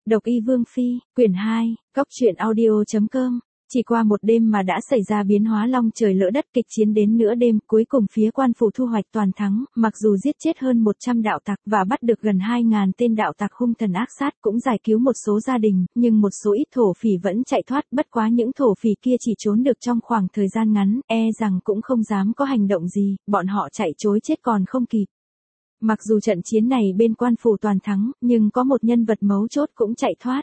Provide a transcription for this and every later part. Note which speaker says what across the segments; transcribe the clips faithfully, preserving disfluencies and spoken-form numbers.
Speaker 1: Độc Y Vương Phi, quyển hai, cóc truyện audio chấm com. Chỉ qua một đêm mà đã xảy ra biến hóa long trời lỡ đất, kịch chiến đến nửa đêm, cuối cùng phía quan phủ thu hoạch toàn thắng, mặc dù giết chết hơn một trăm đạo tặc và bắt được gần hai ngàn tên đạo tặc hung thần ác sát, cũng giải cứu một số gia đình, nhưng một số ít thổ phỉ vẫn chạy thoát, bất quá những thổ phỉ kia chỉ trốn được trong khoảng thời gian ngắn, e rằng cũng không dám có hành động gì, bọn họ chạy trối chết còn không kịp. Mặc dù trận chiến này bên quan phủ toàn thắng, nhưng có một nhân vật mấu chốt cũng chạy thoát.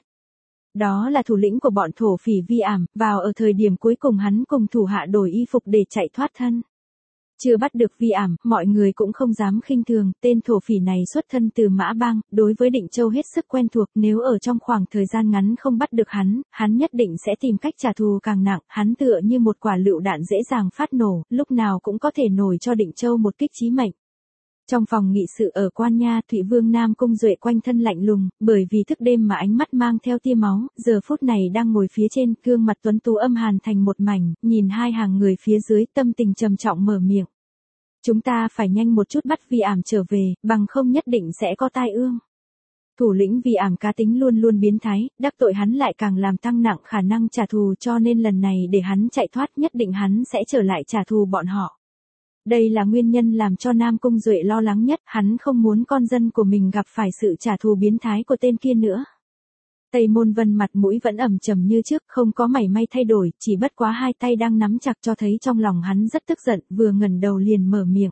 Speaker 1: Đó là thủ lĩnh của bọn thổ phỉ Vi Ảm, vào ở thời điểm cuối cùng hắn cùng thủ hạ đổi y phục để chạy thoát thân. Chưa bắt được Vi Ảm, mọi người cũng không dám khinh thường, tên thổ phỉ này xuất thân từ Mã Bang, đối với Định Châu hết sức quen thuộc, nếu ở trong khoảng thời gian ngắn không bắt được hắn, hắn nhất định sẽ tìm cách trả thù càng nặng, hắn tựa như một quả lựu đạn dễ dàng phát nổ, lúc nào cũng có thể nổi cho Định Châu một kích chí mệnh. Trong phòng nghị sự ở Quan Nha, Thụy Vương Nam Cung Duệ quanh thân lạnh lùng, bởi vì thức đêm mà ánh mắt mang theo tia máu, giờ phút này đang ngồi phía trên, gương mặt tuấn tú âm hàn thành một mảnh, nhìn hai hàng người phía dưới, tâm tình trầm trọng mở miệng. Chúng ta phải nhanh một chút bắt Vi Ảm trở về, bằng không nhất định sẽ có tai ương. Thủ lĩnh Vi Ảm cá tính luôn luôn biến thái, đắc tội hắn lại càng làm tăng nặng khả năng trả thù, cho nên lần này để hắn chạy thoát, nhất định hắn sẽ trở lại trả thù bọn họ. Đây là nguyên nhân làm cho Nam Cung Duệ lo lắng nhất, hắn không muốn con dân của mình gặp phải sự trả thù biến thái của tên kia nữa. Tây Môn Vân mặt mũi vẫn ẩm trầm như trước, không có mảy may thay đổi, chỉ bất quá hai tay đang nắm chặt cho thấy trong lòng hắn rất tức giận, vừa ngẩng đầu liền mở miệng.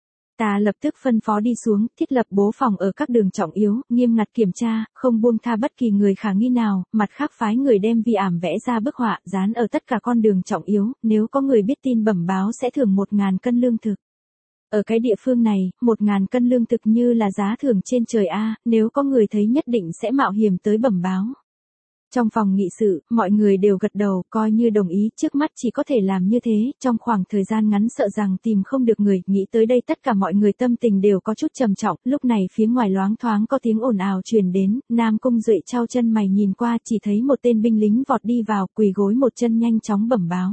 Speaker 1: Ta lập tức phân phó đi xuống, thiết lập bố phòng ở các đường trọng yếu, nghiêm ngặt kiểm tra, không buông tha bất kỳ người khả nghi nào, mặt khác phái người đem Vi Ảm vẽ ra bức họa, dán ở tất cả con đường trọng yếu, nếu có người biết tin bẩm báo sẽ thưởng một ngàn cân lương thực. Ở cái địa phương này, một ngàn cân lương thực như là giá thưởng trên trời A, nếu có người thấy nhất định sẽ mạo hiểm tới bẩm báo. Trong phòng nghị sự, mọi người đều gật đầu, coi như đồng ý, trước mắt chỉ có thể làm như thế, trong khoảng thời gian ngắn sợ rằng tìm không được người, nghĩ tới đây tất cả mọi người tâm tình đều có chút trầm trọng, lúc này phía ngoài loáng thoáng có tiếng ồn ào truyền đến, Nam Cung Duệ trao chân mày nhìn qua, chỉ thấy một tên binh lính vọt đi vào, quỳ gối một chân nhanh chóng bẩm báo.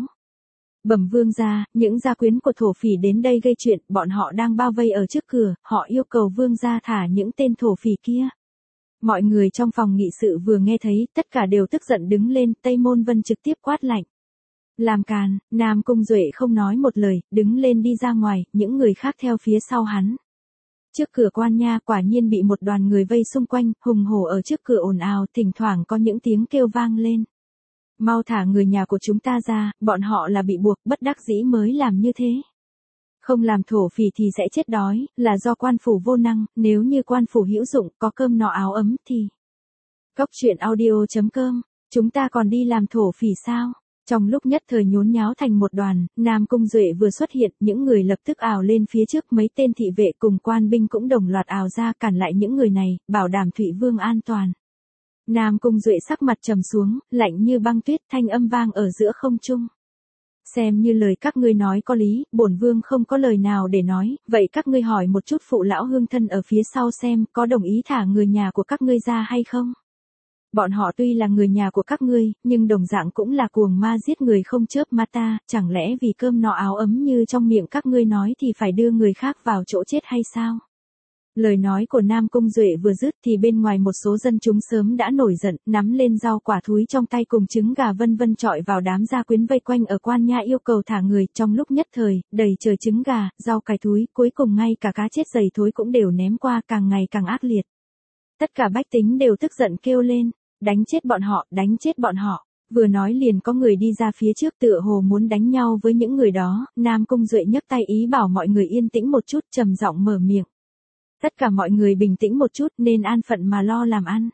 Speaker 1: Bẩm vương gia, những gia quyến của thổ phỉ đến đây gây chuyện, bọn họ đang bao vây ở trước cửa, họ yêu cầu vương gia thả những tên thổ phỉ kia. Mọi người trong phòng nghị sự vừa nghe thấy, tất cả đều tức giận đứng lên, Tây Môn Vân trực tiếp quát lạnh. Làm càn, Nam Cung Duệ không nói một lời, đứng lên đi ra ngoài, những người khác theo phía sau hắn. Trước cửa Quan Nha quả nhiên bị một đoàn người vây xung quanh, hùng hổ ở trước cửa ồn ào, thỉnh thoảng có những tiếng kêu vang lên. Mau thả người nhà của chúng ta ra, bọn họ là bị buộc bất đắc dĩ mới làm như thế. Không làm thổ phỉ thì sẽ chết đói, là do quan phủ vô năng, nếu như quan phủ hữu dụng, có cơm no áo ấm thì. Cóc truyện audio chấm com, chúng ta còn đi làm thổ phỉ sao? Trong lúc nhất thời nhốn nháo thành một đoàn, Nam Cung Duệ vừa xuất hiện, những người lập tức ào lên phía trước, mấy tên thị vệ cùng quan binh cũng đồng loạt ào ra cản lại những người này, bảo đảm Thụy Vương an toàn. Nam Cung Duệ sắc mặt trầm xuống, lạnh như băng tuyết, thanh âm vang ở giữa không trung. Xem như lời các ngươi nói có lý, bổn vương không có lời nào để nói, vậy các ngươi hỏi một chút phụ lão hương thân ở phía sau xem, có đồng ý thả người nhà của các ngươi ra hay không? Bọn họ tuy là người nhà của các ngươi, nhưng đồng dạng cũng là cuồng ma giết người không chớp mắt ta, chẳng lẽ vì cơm no áo ấm như trong miệng các ngươi nói thì phải đưa người khác vào chỗ chết hay sao? Lời nói của Nam Cung Duệ vừa dứt thì bên ngoài một số dân chúng sớm đã nổi giận, nắm lên rau quả thúi trong tay cùng trứng gà vân vân chọi vào đám gia quyến vây quanh ở Quan Nha yêu cầu thả người, trong lúc nhất thời, đầy trời trứng gà, rau cải thúi, cuối cùng ngay cả cá chết dày thối cũng đều ném qua, càng ngày càng ác liệt. Tất cả bách tính đều tức giận kêu lên, đánh chết bọn họ, đánh chết bọn họ. Vừa nói liền có người đi ra phía trước tựa hồ muốn đánh nhau với những người đó, Nam Cung Duệ nhấc tay ý bảo mọi người yên tĩnh một chút, trầm giọng mở miệng. Tất cả mọi người bình tĩnh một chút, nên an phận mà lo làm ăn.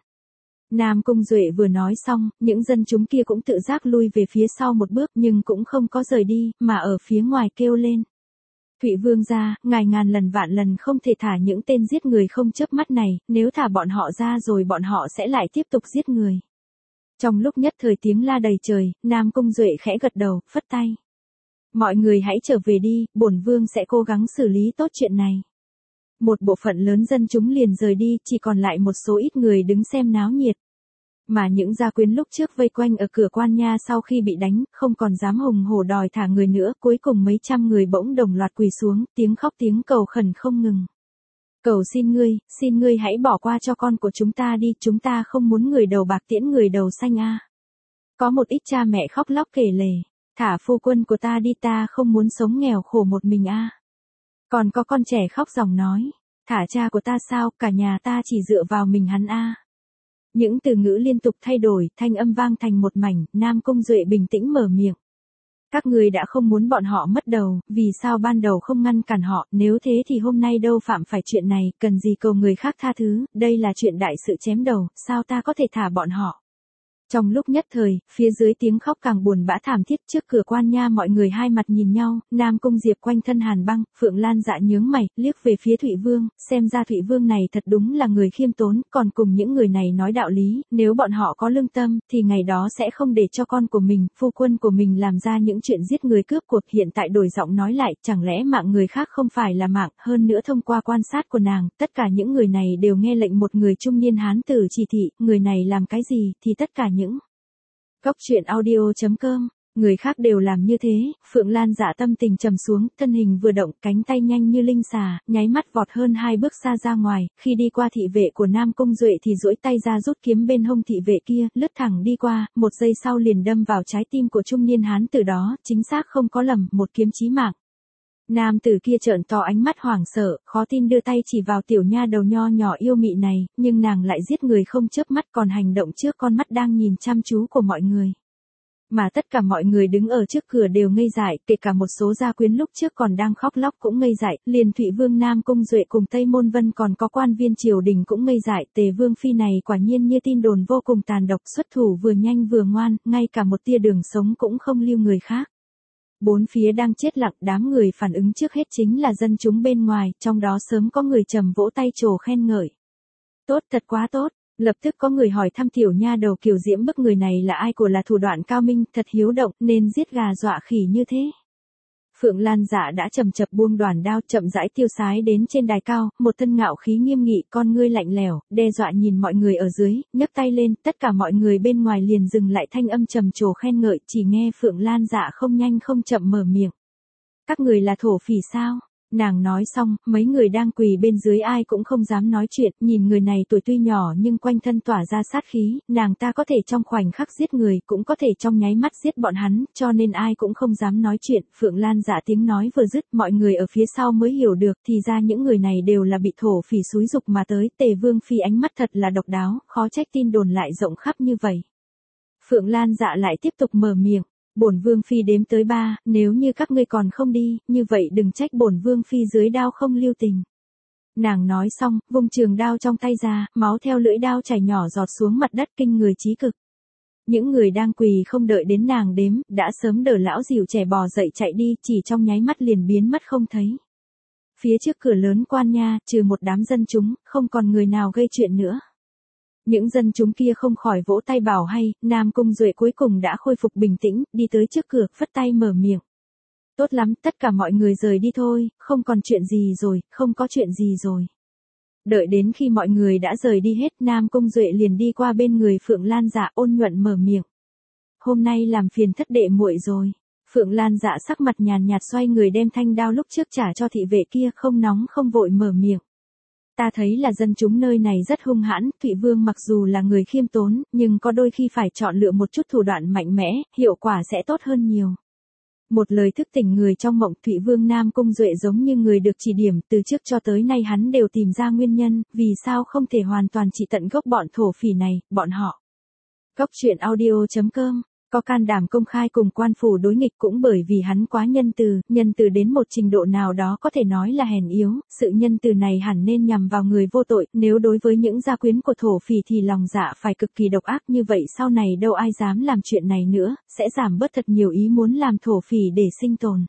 Speaker 1: Nam Cung Duệ vừa nói xong, những dân chúng kia cũng tự giác lui về phía sau một bước, nhưng cũng không có rời đi, mà ở phía ngoài kêu lên. Thụy Vương gia, ngài ngàn lần vạn lần không thể thả những tên giết người không chớp mắt này, nếu thả bọn họ ra rồi bọn họ sẽ lại tiếp tục giết người. Trong lúc nhất thời tiếng la đầy trời, Nam Cung Duệ khẽ gật đầu, phất tay. Mọi người hãy trở về đi, bổn vương sẽ cố gắng xử lý tốt chuyện này. Một bộ phận lớn dân chúng liền rời đi, chỉ còn lại một số ít người đứng xem náo nhiệt. Mà những gia quyến lúc trước vây quanh ở cửa Quan Nha sau khi bị đánh, không còn dám hùng hổ đòi thả người nữa, cuối cùng mấy trăm người bỗng đồng loạt quỳ xuống, tiếng khóc tiếng cầu khẩn không ngừng. Cầu xin ngươi, xin ngươi hãy bỏ qua cho con của chúng ta đi, chúng ta không muốn người đầu bạc tiễn người đầu xanh a. Có một ít cha mẹ khóc lóc kể lể, thả phu quân của ta đi, ta không muốn sống nghèo khổ một mình a. Còn có con trẻ khóc ròng nói, thả cha của ta sao, cả nhà ta chỉ dựa vào mình hắn a. Những từ ngữ liên tục thay đổi, thanh âm vang thành một mảnh, Nam Cung Duệ bình tĩnh mở miệng. Các người đã không muốn bọn họ mất đầu, vì sao ban đầu không ngăn cản họ, nếu thế thì hôm nay đâu phạm phải chuyện này, cần gì cầu người khác tha thứ, đây là chuyện đại sự chém đầu, sao ta có thể thả bọn họ. Trong lúc nhất thời, phía dưới tiếng khóc càng buồn bã thảm thiết, trước cửa quan nha mọi người hai mặt nhìn nhau, Nam Cung Diệp quanh thân hàn băng, Phượng Lan dạ nhướng mày, liếc về phía Thụy Vương, xem ra Thụy Vương này thật đúng là người khiêm tốn, còn cùng những người này nói đạo lý, nếu bọn họ có lương tâm, thì ngày đó sẽ không để cho con của mình, phu quân của mình làm ra những chuyện giết người cướp cuộc, hiện tại đổi giọng nói lại, chẳng lẽ mạng người khác không phải là mạng, hơn nữa thông qua quan sát của nàng, tất cả những người này đều nghe lệnh một người trung niên hán tử chỉ thị, người này làm cái gì, thì tất cả những Góc truyện audio chấm com, người khác đều làm như thế, Phượng Lan dạ tâm tình trầm xuống, thân hình vừa động, cánh tay nhanh như linh xà, nháy mắt vọt hơn hai bước xa ra ngoài, khi đi qua thị vệ của Nam Cung Duệ thì duỗi tay ra rút kiếm bên hông thị vệ kia, lướt thẳng đi qua, một giây sau liền đâm vào trái tim của trung niên hán tử đó, chính xác không có lầm, một kiếm chí mạng. Nam tử kia trợn to ánh mắt hoảng sợ, khó tin đưa tay chỉ vào tiểu nha đầu nho nhỏ yêu mị này, nhưng nàng lại giết người không chớp mắt, còn hành động trước con mắt đang nhìn chăm chú của mọi người. Mà tất cả mọi người đứng ở trước cửa đều ngây dại, kể cả một số gia quyến lúc trước còn đang khóc lóc cũng ngây dại, liền Thụy Vương Nam Cung Duệ cùng Tây Môn Vân còn có quan viên triều đình cũng ngây dại, Tề Vương phi này quả nhiên như tin đồn vô cùng tàn độc, xuất thủ vừa nhanh vừa ngoan, ngay cả một tia đường sống cũng không lưu người khác. Bốn phía đang chết lặng, đám người phản ứng trước hết chính là dân chúng bên ngoài, trong đó sớm có người trầm vỗ tay trồ khen ngợi. Tốt, thật quá tốt. Lập tức có người hỏi thăm tiểu nha đầu kiều diễm bức người này là ai, của là thủ đoạn cao minh, thật hiếu động, nên giết gà dọa khỉ như thế. Phượng Lan dạ đã chậm chậm buông đoàn đao, chậm rãi tiêu sái đến trên đài cao, một thân ngạo khí nghiêm nghị, con ngươi lạnh lẽo, đe dọa nhìn mọi người ở dưới, nhấc tay lên, tất cả mọi người bên ngoài liền dừng lại, thanh âm trầm trồ khen ngợi, chỉ nghe Phượng Lan dạ không nhanh không chậm mở miệng. Các người là thổ phỉ sao? Nàng nói xong, mấy người đang quỳ bên dưới ai cũng không dám nói chuyện, nhìn người này tuổi tuy nhỏ nhưng quanh thân tỏa ra sát khí, nàng ta có thể trong khoảnh khắc giết người, cũng có thể trong nháy mắt giết bọn hắn, cho nên ai cũng không dám nói chuyện. Phượng Lan dạ tiếng nói vừa dứt, mọi người ở phía sau mới hiểu được, thì ra những người này đều là bị thổ phỉ xúi dục mà tới. Tề Vương phi ánh mắt thật là độc đáo, khó trách tin đồn lại rộng khắp như vậy. Phượng Lan dạ lại tiếp tục mở miệng. Bổn vương phi đếm tới ba, nếu như các ngươi còn không đi, như vậy đừng trách bổn vương phi dưới đao không lưu tình. Nàng nói xong, vung trường đao trong tay ra, máu theo lưỡi đao chảy nhỏ giọt xuống mặt đất, kinh người chí cực. Những người đang quỳ không đợi đến nàng đếm, đã sớm đỡ lão dìu trẻ bò dậy chạy đi, chỉ trong nháy mắt liền biến mất không thấy. Phía trước cửa lớn quan nha, trừ một đám dân chúng, không còn người nào gây chuyện nữa. Những dân chúng kia không khỏi vỗ tay bảo hay, Nam Cung Duệ cuối cùng đã khôi phục bình tĩnh, đi tới trước cửa, phất tay mở miệng. Tốt lắm, tất cả mọi người rời đi thôi, không còn chuyện gì rồi, không có chuyện gì rồi. Đợi đến khi mọi người đã rời đi hết, Nam Cung Duệ liền đi qua bên người Phượng Lan dạ, ôn nhuận mở miệng. Hôm nay làm phiền thất đệ muội rồi. Phượng Lan dạ sắc mặt nhàn nhạt xoay người đem thanh đao lúc trước trả cho thị vệ kia, không nóng không vội mở miệng. Ta thấy là dân chúng nơi này rất hung hãn, Thụy Vương mặc dù là người khiêm tốn, nhưng có đôi khi phải chọn lựa một chút thủ đoạn mạnh mẽ, hiệu quả sẽ tốt hơn nhiều. Một lời thức tỉnh người trong mộng, Thụy Vương Nam Cung Duệ giống như người được chỉ điểm, từ trước cho tới nay hắn đều tìm ra nguyên nhân, vì sao không thể hoàn toàn trị tận gốc bọn thổ phỉ này, bọn họ. Góc truyện audio chấm com có can đảm công khai cùng quan phủ đối nghịch cũng bởi vì hắn quá nhân từ, nhân từ đến một trình độ nào đó có thể nói là hèn yếu, sự nhân từ này hẳn nên nhằm vào người vô tội, nếu đối với những gia quyến của thổ phỉ thì lòng dạ phải cực kỳ độc ác, như vậy sau này đâu ai dám làm chuyện này nữa, sẽ giảm bớt thật nhiều ý muốn làm thổ phỉ để sinh tồn.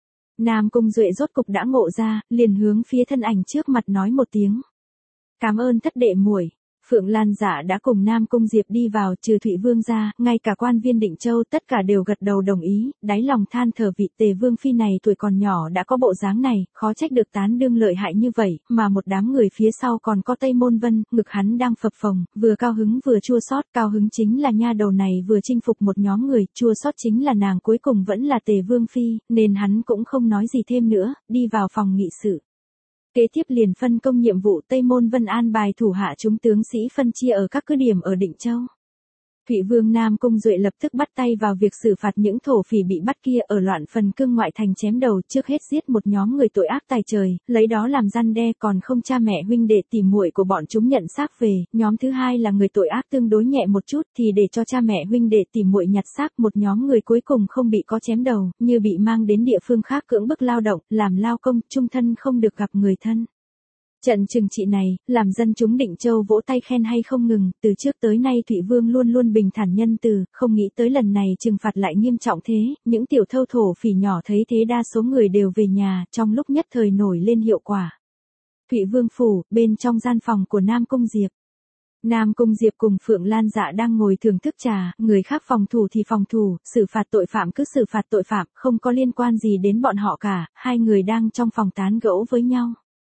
Speaker 1: Nam Cung Duệ rốt cục đã ngộ ra, liền hướng phía thân ảnh trước mặt nói một tiếng. Cảm ơn thất đệ muội. Phượng Lan dạ đã cùng Nam Cung Diệp đi vào, trừ Thụy Vương ra, ngay cả quan viên Định Châu tất cả đều gật đầu đồng ý, đáy lòng than thở vị Tề Vương phi này tuổi còn nhỏ đã có bộ dáng này, khó trách được tán đương lợi hại như vậy, mà một đám người phía sau còn có Tây Môn Vân, ngực hắn đang phập phồng, vừa cao hứng vừa chua xót, cao hứng chính là nha đầu này vừa chinh phục một nhóm người, chua xót chính là nàng cuối cùng vẫn là Tề Vương phi, nên hắn cũng không nói gì thêm nữa, đi vào phòng nghị sự. Kế tiếp liền phân công nhiệm vụ Tây Môn Vân an bài thủ hạ chúng tướng sĩ phân chia ở các cứ điểm ở Định Châu. Thụy Vương Nam Cung Duệ lập tức bắt tay vào việc xử phạt những thổ phỉ bị bắt kia ở loạn phần cương ngoại thành chém đầu, trước hết giết một nhóm người tội ác tài trời, lấy đó làm răn đe, còn không cha mẹ huynh đệ tỉ muội của bọn chúng nhận xác về, nhóm thứ hai là người tội ác tương đối nhẹ một chút thì để cho cha mẹ huynh đệ tỉ muội nhặt xác, một nhóm người cuối cùng không bị có chém đầu, như bị mang đến địa phương khác cưỡng bức lao động, làm lao công, chung thân không được gặp người thân. Trận trừng trị này, làm dân chúng Định Châu vỗ tay khen hay không ngừng, từ trước tới nay Thụy Vương luôn luôn bình thản nhân từ, không nghĩ tới lần này trừng phạt lại nghiêm trọng thế, những tiểu thâu thổ phỉ nhỏ thấy thế đa số người đều về nhà, trong lúc nhất thời nổi lên hiệu quả. Thụy Vương phủ, bên trong gian phòng của Nam Cung Diệp. Nam Cung Diệp cùng Phượng Lan Dạ đang ngồi thưởng thức trà, người khác phòng thủ thì phòng thủ, xử phạt tội phạm cứ xử phạt tội phạm, không có liên quan gì đến bọn họ cả, hai người đang trong phòng tán gẫu với nhau.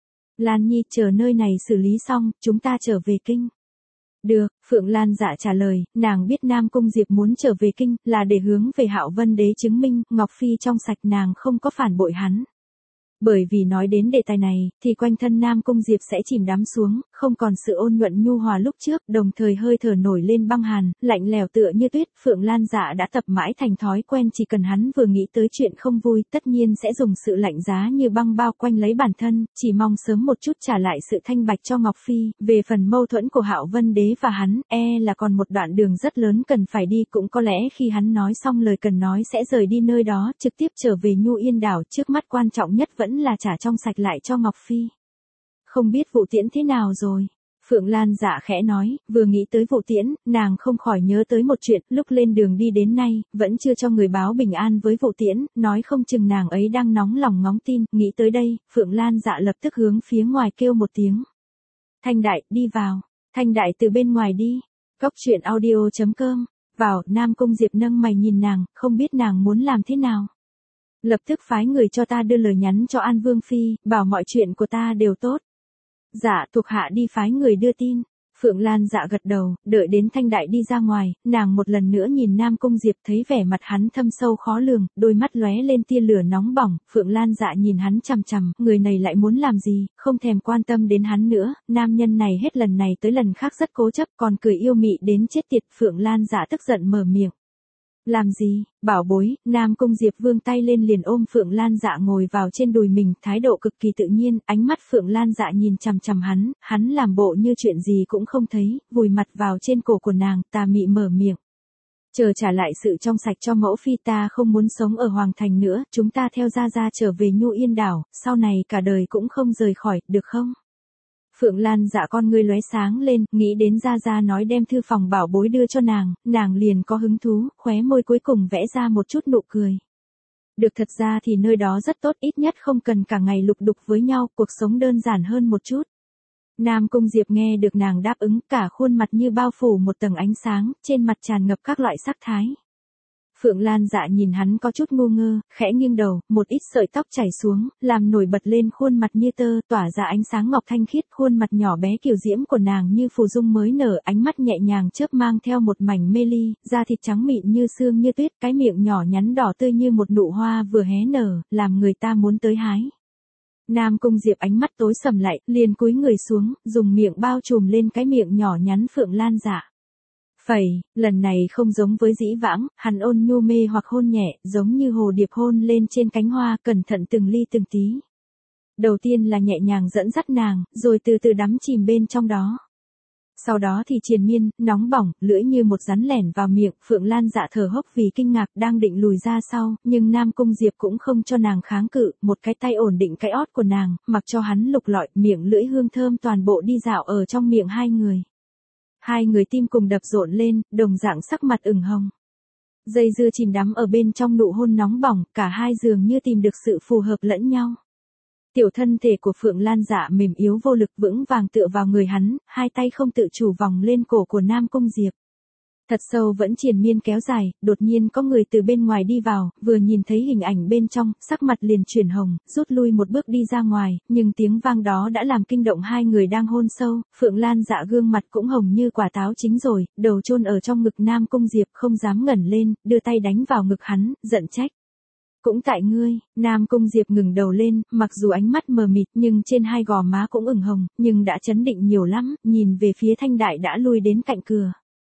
Speaker 1: Lan Nhi, chờ nơi này xử lý xong, chúng ta trở về kinh. Được, Phượng Lan Dạ trả lời, nàng biết Nam Cung Diệp muốn trở về kinh, là để hướng về Hạo Vân Đế chứng minh, Ngọc Phi trong sạch, nàng không có phản bội hắn. Bởi vì nói đến đề tài này, thì quanh thân Nam Cung Diệp sẽ chìm đắm xuống, không còn sự ôn nhuận nhu hòa lúc trước, đồng thời hơi thở nổi lên băng hàn, lạnh lẽo tựa như tuyết. Phượng Lan Dạ đã tập mãi thành thói quen, chỉ cần hắn vừa nghĩ tới chuyện không vui, tất nhiên sẽ dùng sự lạnh giá như băng bao quanh lấy bản thân, chỉ mong sớm một chút trả lại sự thanh bạch cho Ngọc Phi. Về phần mâu thuẫn của Hạo Vân Đế và hắn, e là còn một đoạn đường rất lớn cần phải đi, cũng có lẽ khi hắn nói xong lời cần nói sẽ rời đi nơi đó, trực tiếp trở về Nhu Yên đảo. Trước mắt quan trọng nhất vẫn là trả trong sạch lại cho Ngọc Phi. Không biết Vụ Tiễn thế nào rồi? Phượng Lan Dạ khẽ nói, vừa nghĩ tới Vụ Tiễn, nàng không khỏi nhớ tới một chuyện, lúc lên đường đi đến nay, vẫn chưa cho người báo bình an với Vụ Tiễn, nói không chừng nàng ấy đang nóng lòng ngóng tin. Nghĩ tới đây, Phượng Lan Dạ lập tức hướng phía ngoài kêu một tiếng. Thanh Đại, đi vào. Thanh Đại từ bên ngoài đi. Cốc truyện audio chấm com. Vào, Nam Cung Diệp nâng mày nhìn nàng, không biết nàng muốn làm thế nào. Lập tức phái người cho ta đưa lời nhắn cho An Vương Phi, bảo mọi chuyện của ta đều tốt. Dạ, thuộc hạ đi phái người đưa tin. Phượng Lan Dạ gật đầu, đợi đến Thanh Đại đi ra ngoài, nàng một lần nữa nhìn Nam Cung Diệp, thấy vẻ mặt hắn thâm sâu khó lường, đôi mắt lóe lên tia lửa nóng bỏng. Phượng Lan Dạ nhìn hắn chằm chằm, người này lại muốn làm gì, không thèm quan tâm đến hắn nữa. Nam nhân này hết lần này tới lần khác rất cố chấp, còn cười yêu mị đến chết tiệt. Phượng Lan Dạ tức giận mở miệng. Làm gì, bảo bối? Nam Cung Diệp vươn tay lên liền ôm Phượng Lan Dạ ngồi vào trên đùi mình, thái độ cực kỳ tự nhiên. Ánh mắt Phượng Lan Dạ nhìn chằm chằm hắn, hắn làm bộ như chuyện gì cũng không thấy, vùi mặt vào trên cổ của nàng, tà mị mở miệng. Chờ trả lại sự trong sạch cho mẫu phi, ta không muốn sống ở Hoàng Thành nữa, chúng ta theo Gia Gia trở về Nhu Yên đảo, sau này cả đời cũng không rời khỏi, được không? Phượng Lan Dạ con ngươi lóe sáng lên, nghĩ đến Gia Gia nói đem thư phòng bảo bối đưa cho nàng, nàng liền có hứng thú, khóe môi cuối cùng vẽ ra một chút nụ cười. Được, thật ra thì nơi đó rất tốt, ít nhất không cần cả ngày lục đục với nhau, cuộc sống đơn giản hơn một chút. Nam Cung Diệp nghe được nàng đáp ứng, cả khuôn mặt như bao phủ một tầng ánh sáng, trên mặt tràn ngập các loại sắc thái. Phượng Lan Dạ nhìn hắn có chút ngu ngơ, khẽ nghiêng đầu, một ít sợi tóc chảy xuống, làm nổi bật lên khuôn mặt như tơ, tỏa ra ánh sáng ngọc thanh khiết. Khuôn mặt nhỏ bé kiều diễm của nàng như phù dung mới nở, ánh mắt nhẹ nhàng chớp mang theo một mảnh mê ly, da thịt trắng mịn như sương như tuyết, cái miệng nhỏ nhắn đỏ tươi như một nụ hoa vừa hé nở, làm người ta muốn tới hái. Nam Cung Diệp ánh mắt tối sầm lại, liền cúi người xuống, dùng miệng bao trùm lên cái miệng nhỏ nhắn Phượng Lan Dạ. Phẩy, lần này không giống với dĩ vãng, hắn ôn nhu mê hoặc hôn nhẹ, giống như hồ điệp hôn lên trên cánh hoa, cẩn thận từng ly từng tí. Đầu tiên là nhẹ nhàng dẫn dắt nàng, rồi từ từ đắm chìm bên trong đó. Sau đó thì triền miên, nóng bỏng, lưỡi như một rắn lẻn vào miệng. Phượng Lan Dạ thở hốc vì kinh ngạc, đang định lùi ra sau, nhưng Nam Cung Diệp cũng không cho nàng kháng cự, một cái tay ổn định cái ót của nàng, mặc cho hắn lục lọi, miệng lưỡi hương thơm toàn bộ đi dạo ở trong miệng hai người. Hai người tim cùng đập rộn lên, đồng dạng sắc mặt ửng hồng. Dây dưa chìm đắm ở bên trong nụ hôn nóng bỏng, cả hai dường như tìm được sự phù hợp lẫn nhau. Tiểu thân thể của Phượng Lan Dạ mềm yếu vô lực vững vàng tựa vào người hắn, hai tay không tự chủ vòng lên cổ của Nam Cung Diệp. Thật sâu vẫn triền miên kéo dài, đột nhiên có người từ bên ngoài đi vào, vừa nhìn thấy hình ảnh bên trong, sắc mặt liền chuyển hồng, rút lui một bước đi ra ngoài, nhưng tiếng vang đó đã làm kinh động hai người đang hôn sâu. Phượng Lan Dạ gương mặt cũng hồng như quả táo chín rồi, đầu chôn ở trong ngực Nam Cung Diệp, không dám ngẩng lên, đưa tay đánh vào ngực hắn, giận trách. Cũng tại ngươi, Nam Cung Diệp ngừng đầu lên, mặc dù ánh mắt mờ mịt nhưng trên hai gò má cũng ửng hồng, nhưng đã chấn định nhiều lắm, nhìn về phía Thanh Đại đã lui đến cạnh cửa.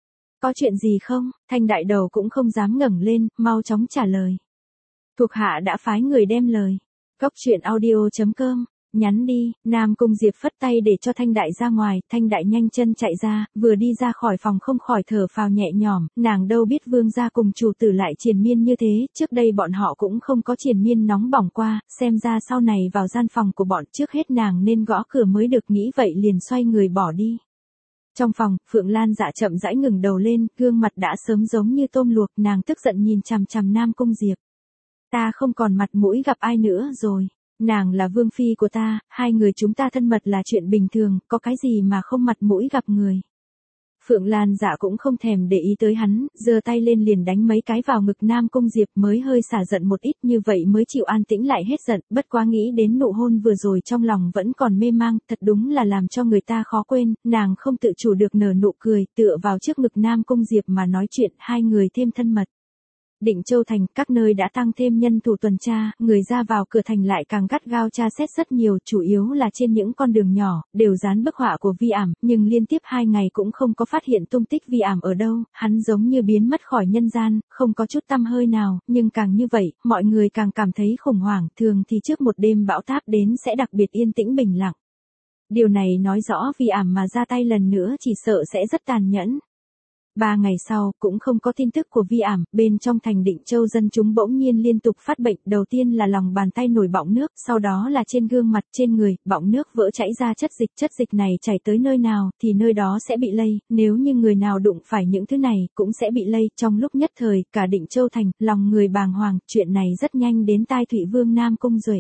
Speaker 1: Có chuyện gì không? Thanh Đại đầu cũng không dám ngẩng lên, mau chóng trả lời. Thuộc hạ đã phái người đem lời. Cốc truyện audio chấm com, nhắn đi. Nam Cung Diệp phất tay để cho Thanh Đại ra ngoài, Thanh Đại nhanh chân chạy ra, vừa đi ra khỏi phòng không khỏi thở phào nhẹ nhõm, nàng đâu biết vương gia cùng chủ tử lại triền miên như thế, trước đây bọn họ cũng không có triền miên nóng bỏng qua, xem ra sau này vào gian phòng của bọn trước hết nàng nên gõ cửa mới được, nghĩ vậy liền xoay người bỏ đi. Trong phòng, Phượng Lan Dạ chậm rãi ngừng đầu lên, gương mặt đã sớm giống như tôm luộc, nàng tức giận nhìn chằm chằm Nam Cung Diệp. Ta không còn mặt mũi gặp ai nữa rồi. Nàng là vương phi của ta, hai người chúng ta thân mật là chuyện bình thường, có cái gì mà không mặt mũi gặp người. Phượng Lan Dạ cũng không thèm để ý tới hắn, giơ tay lên liền đánh mấy cái vào ngực Nam Cung Diệp, mới hơi xả giận một ít, như vậy mới chịu an tĩnh lại hết giận, bất quá nghĩ đến nụ hôn vừa rồi trong lòng vẫn còn mê mang, thật đúng là làm cho người ta khó quên, nàng không tự chủ được nở nụ cười, tựa vào trước ngực Nam Cung Diệp mà nói chuyện, hai người thêm thân mật. Định Châu thành, các nơi đã tăng thêm nhân thủ tuần tra, người ra vào cửa thành lại càng gắt gao tra xét rất nhiều, chủ yếu là trên những con đường nhỏ, đều dán bức họa của Vi Ảm, nhưng liên tiếp hai ngày cũng không có phát hiện tung tích Vi Ảm ở đâu, hắn giống như biến mất khỏi nhân gian, không có chút tăm hơi nào, nhưng càng như vậy, mọi người càng cảm thấy khủng hoảng, thường thì trước một đêm bão táp đến sẽ đặc biệt yên tĩnh bình lặng. Điều này nói rõ Vi Ảm mà ra tay lần nữa chỉ sợ sẽ rất tàn nhẫn. Ba ngày sau, cũng không có tin tức của Vi Ảm, bên trong thành Định Châu dân chúng bỗng nhiên liên tục phát bệnh, đầu tiên là lòng bàn tay nổi bọng nước, sau đó là trên gương mặt, trên người, bọng nước vỡ chảy ra chất dịch, chất dịch này chảy tới nơi nào, thì nơi đó sẽ bị lây, nếu như người nào đụng phải những thứ này, cũng sẽ bị lây, trong lúc nhất thời, cả Định Châu thành, lòng người bàng hoàng, chuyện này rất nhanh đến tai Thụy Vương Nam Cung Duệ.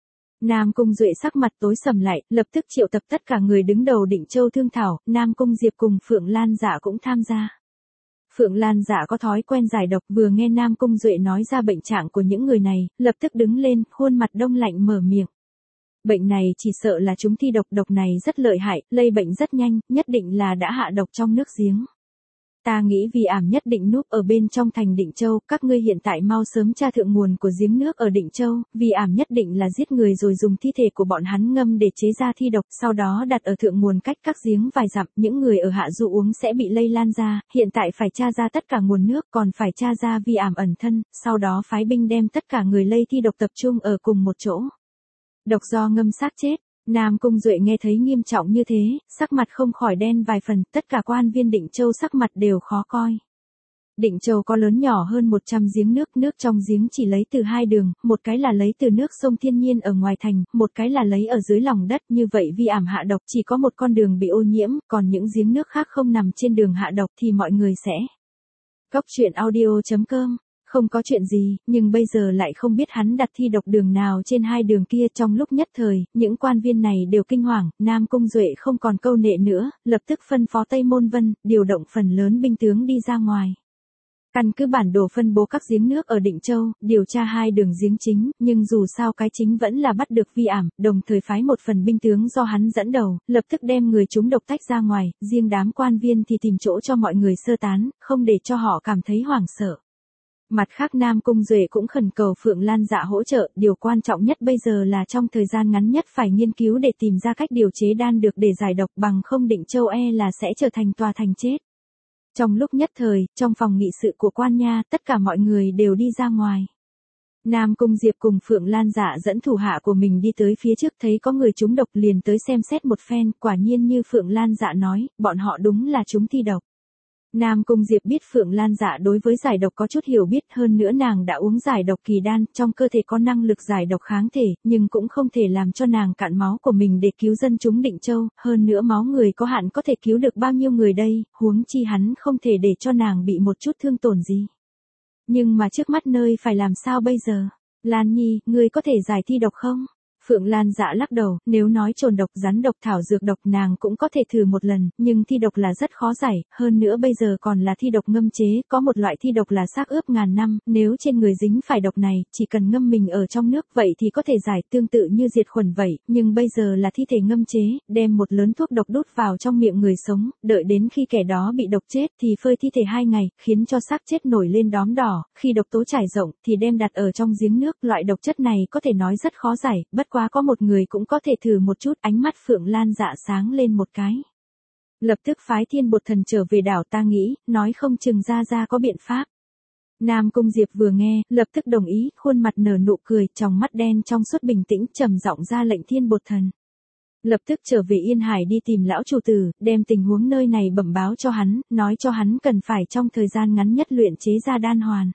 Speaker 1: Nam Cung Duệ sắc mặt tối sầm lại, lập tức triệu tập tất cả người đứng đầu Định Châu thương thảo, Nam Cung Diệp cùng Phượng Lan Dạ cũng tham gia. Phượng Lan Dạ có thói quen giải độc, vừa nghe Nam Cung Duệ nói ra bệnh trạng của những người này, lập tức đứng lên, khuôn mặt đông lạnh mở miệng. Bệnh này chỉ sợ là chúng thi độc, độc này rất lợi hại, lây bệnh rất nhanh, nhất định là đã hạ độc trong nước giếng. Ta nghĩ Vi Ảm nhất định núp ở bên trong thành Định Châu, các ngươi hiện tại mau sớm tra thượng nguồn của giếng nước ở Định Châu, Vi Ảm nhất định là giết người rồi dùng thi thể của bọn hắn ngâm để chế ra thi độc, sau đó đặt ở thượng nguồn cách các giếng vài dặm, những người ở hạ du uống sẽ bị lây lan ra, hiện tại phải tra ra tất cả nguồn nước, còn phải tra ra Vi Ảm ẩn thân, sau đó phái binh đem tất cả người lây thi độc tập trung ở cùng một chỗ. Độc do ngâm xác chết. Nam Cung Duệ nghe thấy nghiêm trọng như thế, sắc mặt không khỏi đen vài phần, tất cả quan viên Định Châu sắc mặt đều khó coi. Định Châu có lớn nhỏ hơn một trăm giếng nước, nước trong giếng chỉ lấy từ hai đường, một cái là lấy từ nước sông thiên nhiên ở ngoài thành, một cái là lấy ở dưới lòng đất, như vậy Vi Ảm hạ độc chỉ có một con đường bị ô nhiễm, còn những giếng nước khác không nằm trên đường hạ độc thì mọi người sẽ. Cốc truyện audio chấm com. Không có chuyện gì, nhưng bây giờ lại không biết hắn đặt thi độc đường nào trên hai đường kia, trong lúc nhất thời, những quan viên này đều kinh hoàng, Nam Cung Duệ không còn câu nệ nữa, lập tức phân phó Tây Môn Vân, điều động phần lớn binh tướng đi ra ngoài. Căn cứ bản đồ phân bố các giếng nước ở Định Châu, điều tra hai đường giếng chính, nhưng dù sao cái chính vẫn là bắt được Vi Ảm, đồng thời phái một phần binh tướng do hắn dẫn đầu, lập tức đem người chúng độc tách ra ngoài, riêng đám quan viên thì tìm chỗ cho mọi người sơ tán, không để cho họ cảm thấy hoảng sợ. Mặt khác Nam Cung Duệ cũng khẩn cầu Phượng Lan Dạ hỗ trợ, điều quan trọng nhất bây giờ là trong thời gian ngắn nhất phải nghiên cứu để tìm ra cách điều chế đan được để giải độc, bằng không Định Châu e là sẽ trở thành tòa thành chết. Trong lúc nhất thời, trong phòng nghị sự của quan nha, tất cả mọi người đều đi ra ngoài. Nam Cung Diệp cùng Phượng Lan Dạ dẫn thủ hạ của mình đi tới phía trước, thấy có người trúng độc liền tới xem xét một phen, quả nhiên như Phượng Lan Dạ nói, bọn họ đúng là trúng thi độc. Nam Cung Diệp biết Phượng Lan Dạ đối với giải độc có chút hiểu biết, hơn nữa nàng đã uống giải độc kỳ đan, trong cơ thể có năng lực giải độc kháng thể, nhưng cũng không thể làm cho nàng cạn máu của mình để cứu dân chúng Định Châu, hơn nữa máu người có hạn có thể cứu được bao nhiêu người đây, huống chi hắn không thể để cho nàng bị một chút thương tổn gì. Nhưng mà trước mắt nơi phải làm sao bây giờ? Lan Nhi, ngươi có thể giải thi độc không? Phượng Lan Dạ lắc đầu, nếu nói trồn độc, rắn độc, thảo dược độc nàng cũng có thể thử một lần, nhưng thi độc là rất khó giải, hơn nữa bây giờ còn là thi độc ngâm chế, có một loại thi độc là xác ướp ngàn năm, nếu trên người dính phải độc này, chỉ cần ngâm mình ở trong nước vậy thì có thể giải, tương tự như diệt khuẩn vậy, nhưng bây giờ là thi thể ngâm chế, đem một lớn thuốc độc đút vào trong miệng người sống, đợi đến khi kẻ đó bị độc chết thì phơi thi thể hai ngày, khiến cho xác chết nổi lên đốm đỏ, khi độc tố trải rộng thì đem đặt ở trong giếng nước, loại độc chất này có thể nói rất khó giải, bất quá có một người cũng có thể thử một chút, ánh mắt Phượng Lan Dạ sáng lên một cái. Lập tức phái Thiên Bột Thần trở về đảo, ta nghĩ, nói không chừng ra ra có biện pháp. Nam Cung Diệp vừa nghe, lập tức đồng ý, khuôn mặt nở nụ cười, tròng mắt đen trong suốt bình tĩnh, trầm giọng ra lệnh Thiên Bột Thần. Lập tức trở về Yên Hải đi tìm lão chủ tử, đem tình huống nơi này bẩm báo cho hắn, nói cho hắn cần phải trong thời gian ngắn nhất luyện chế ra đan hoàn.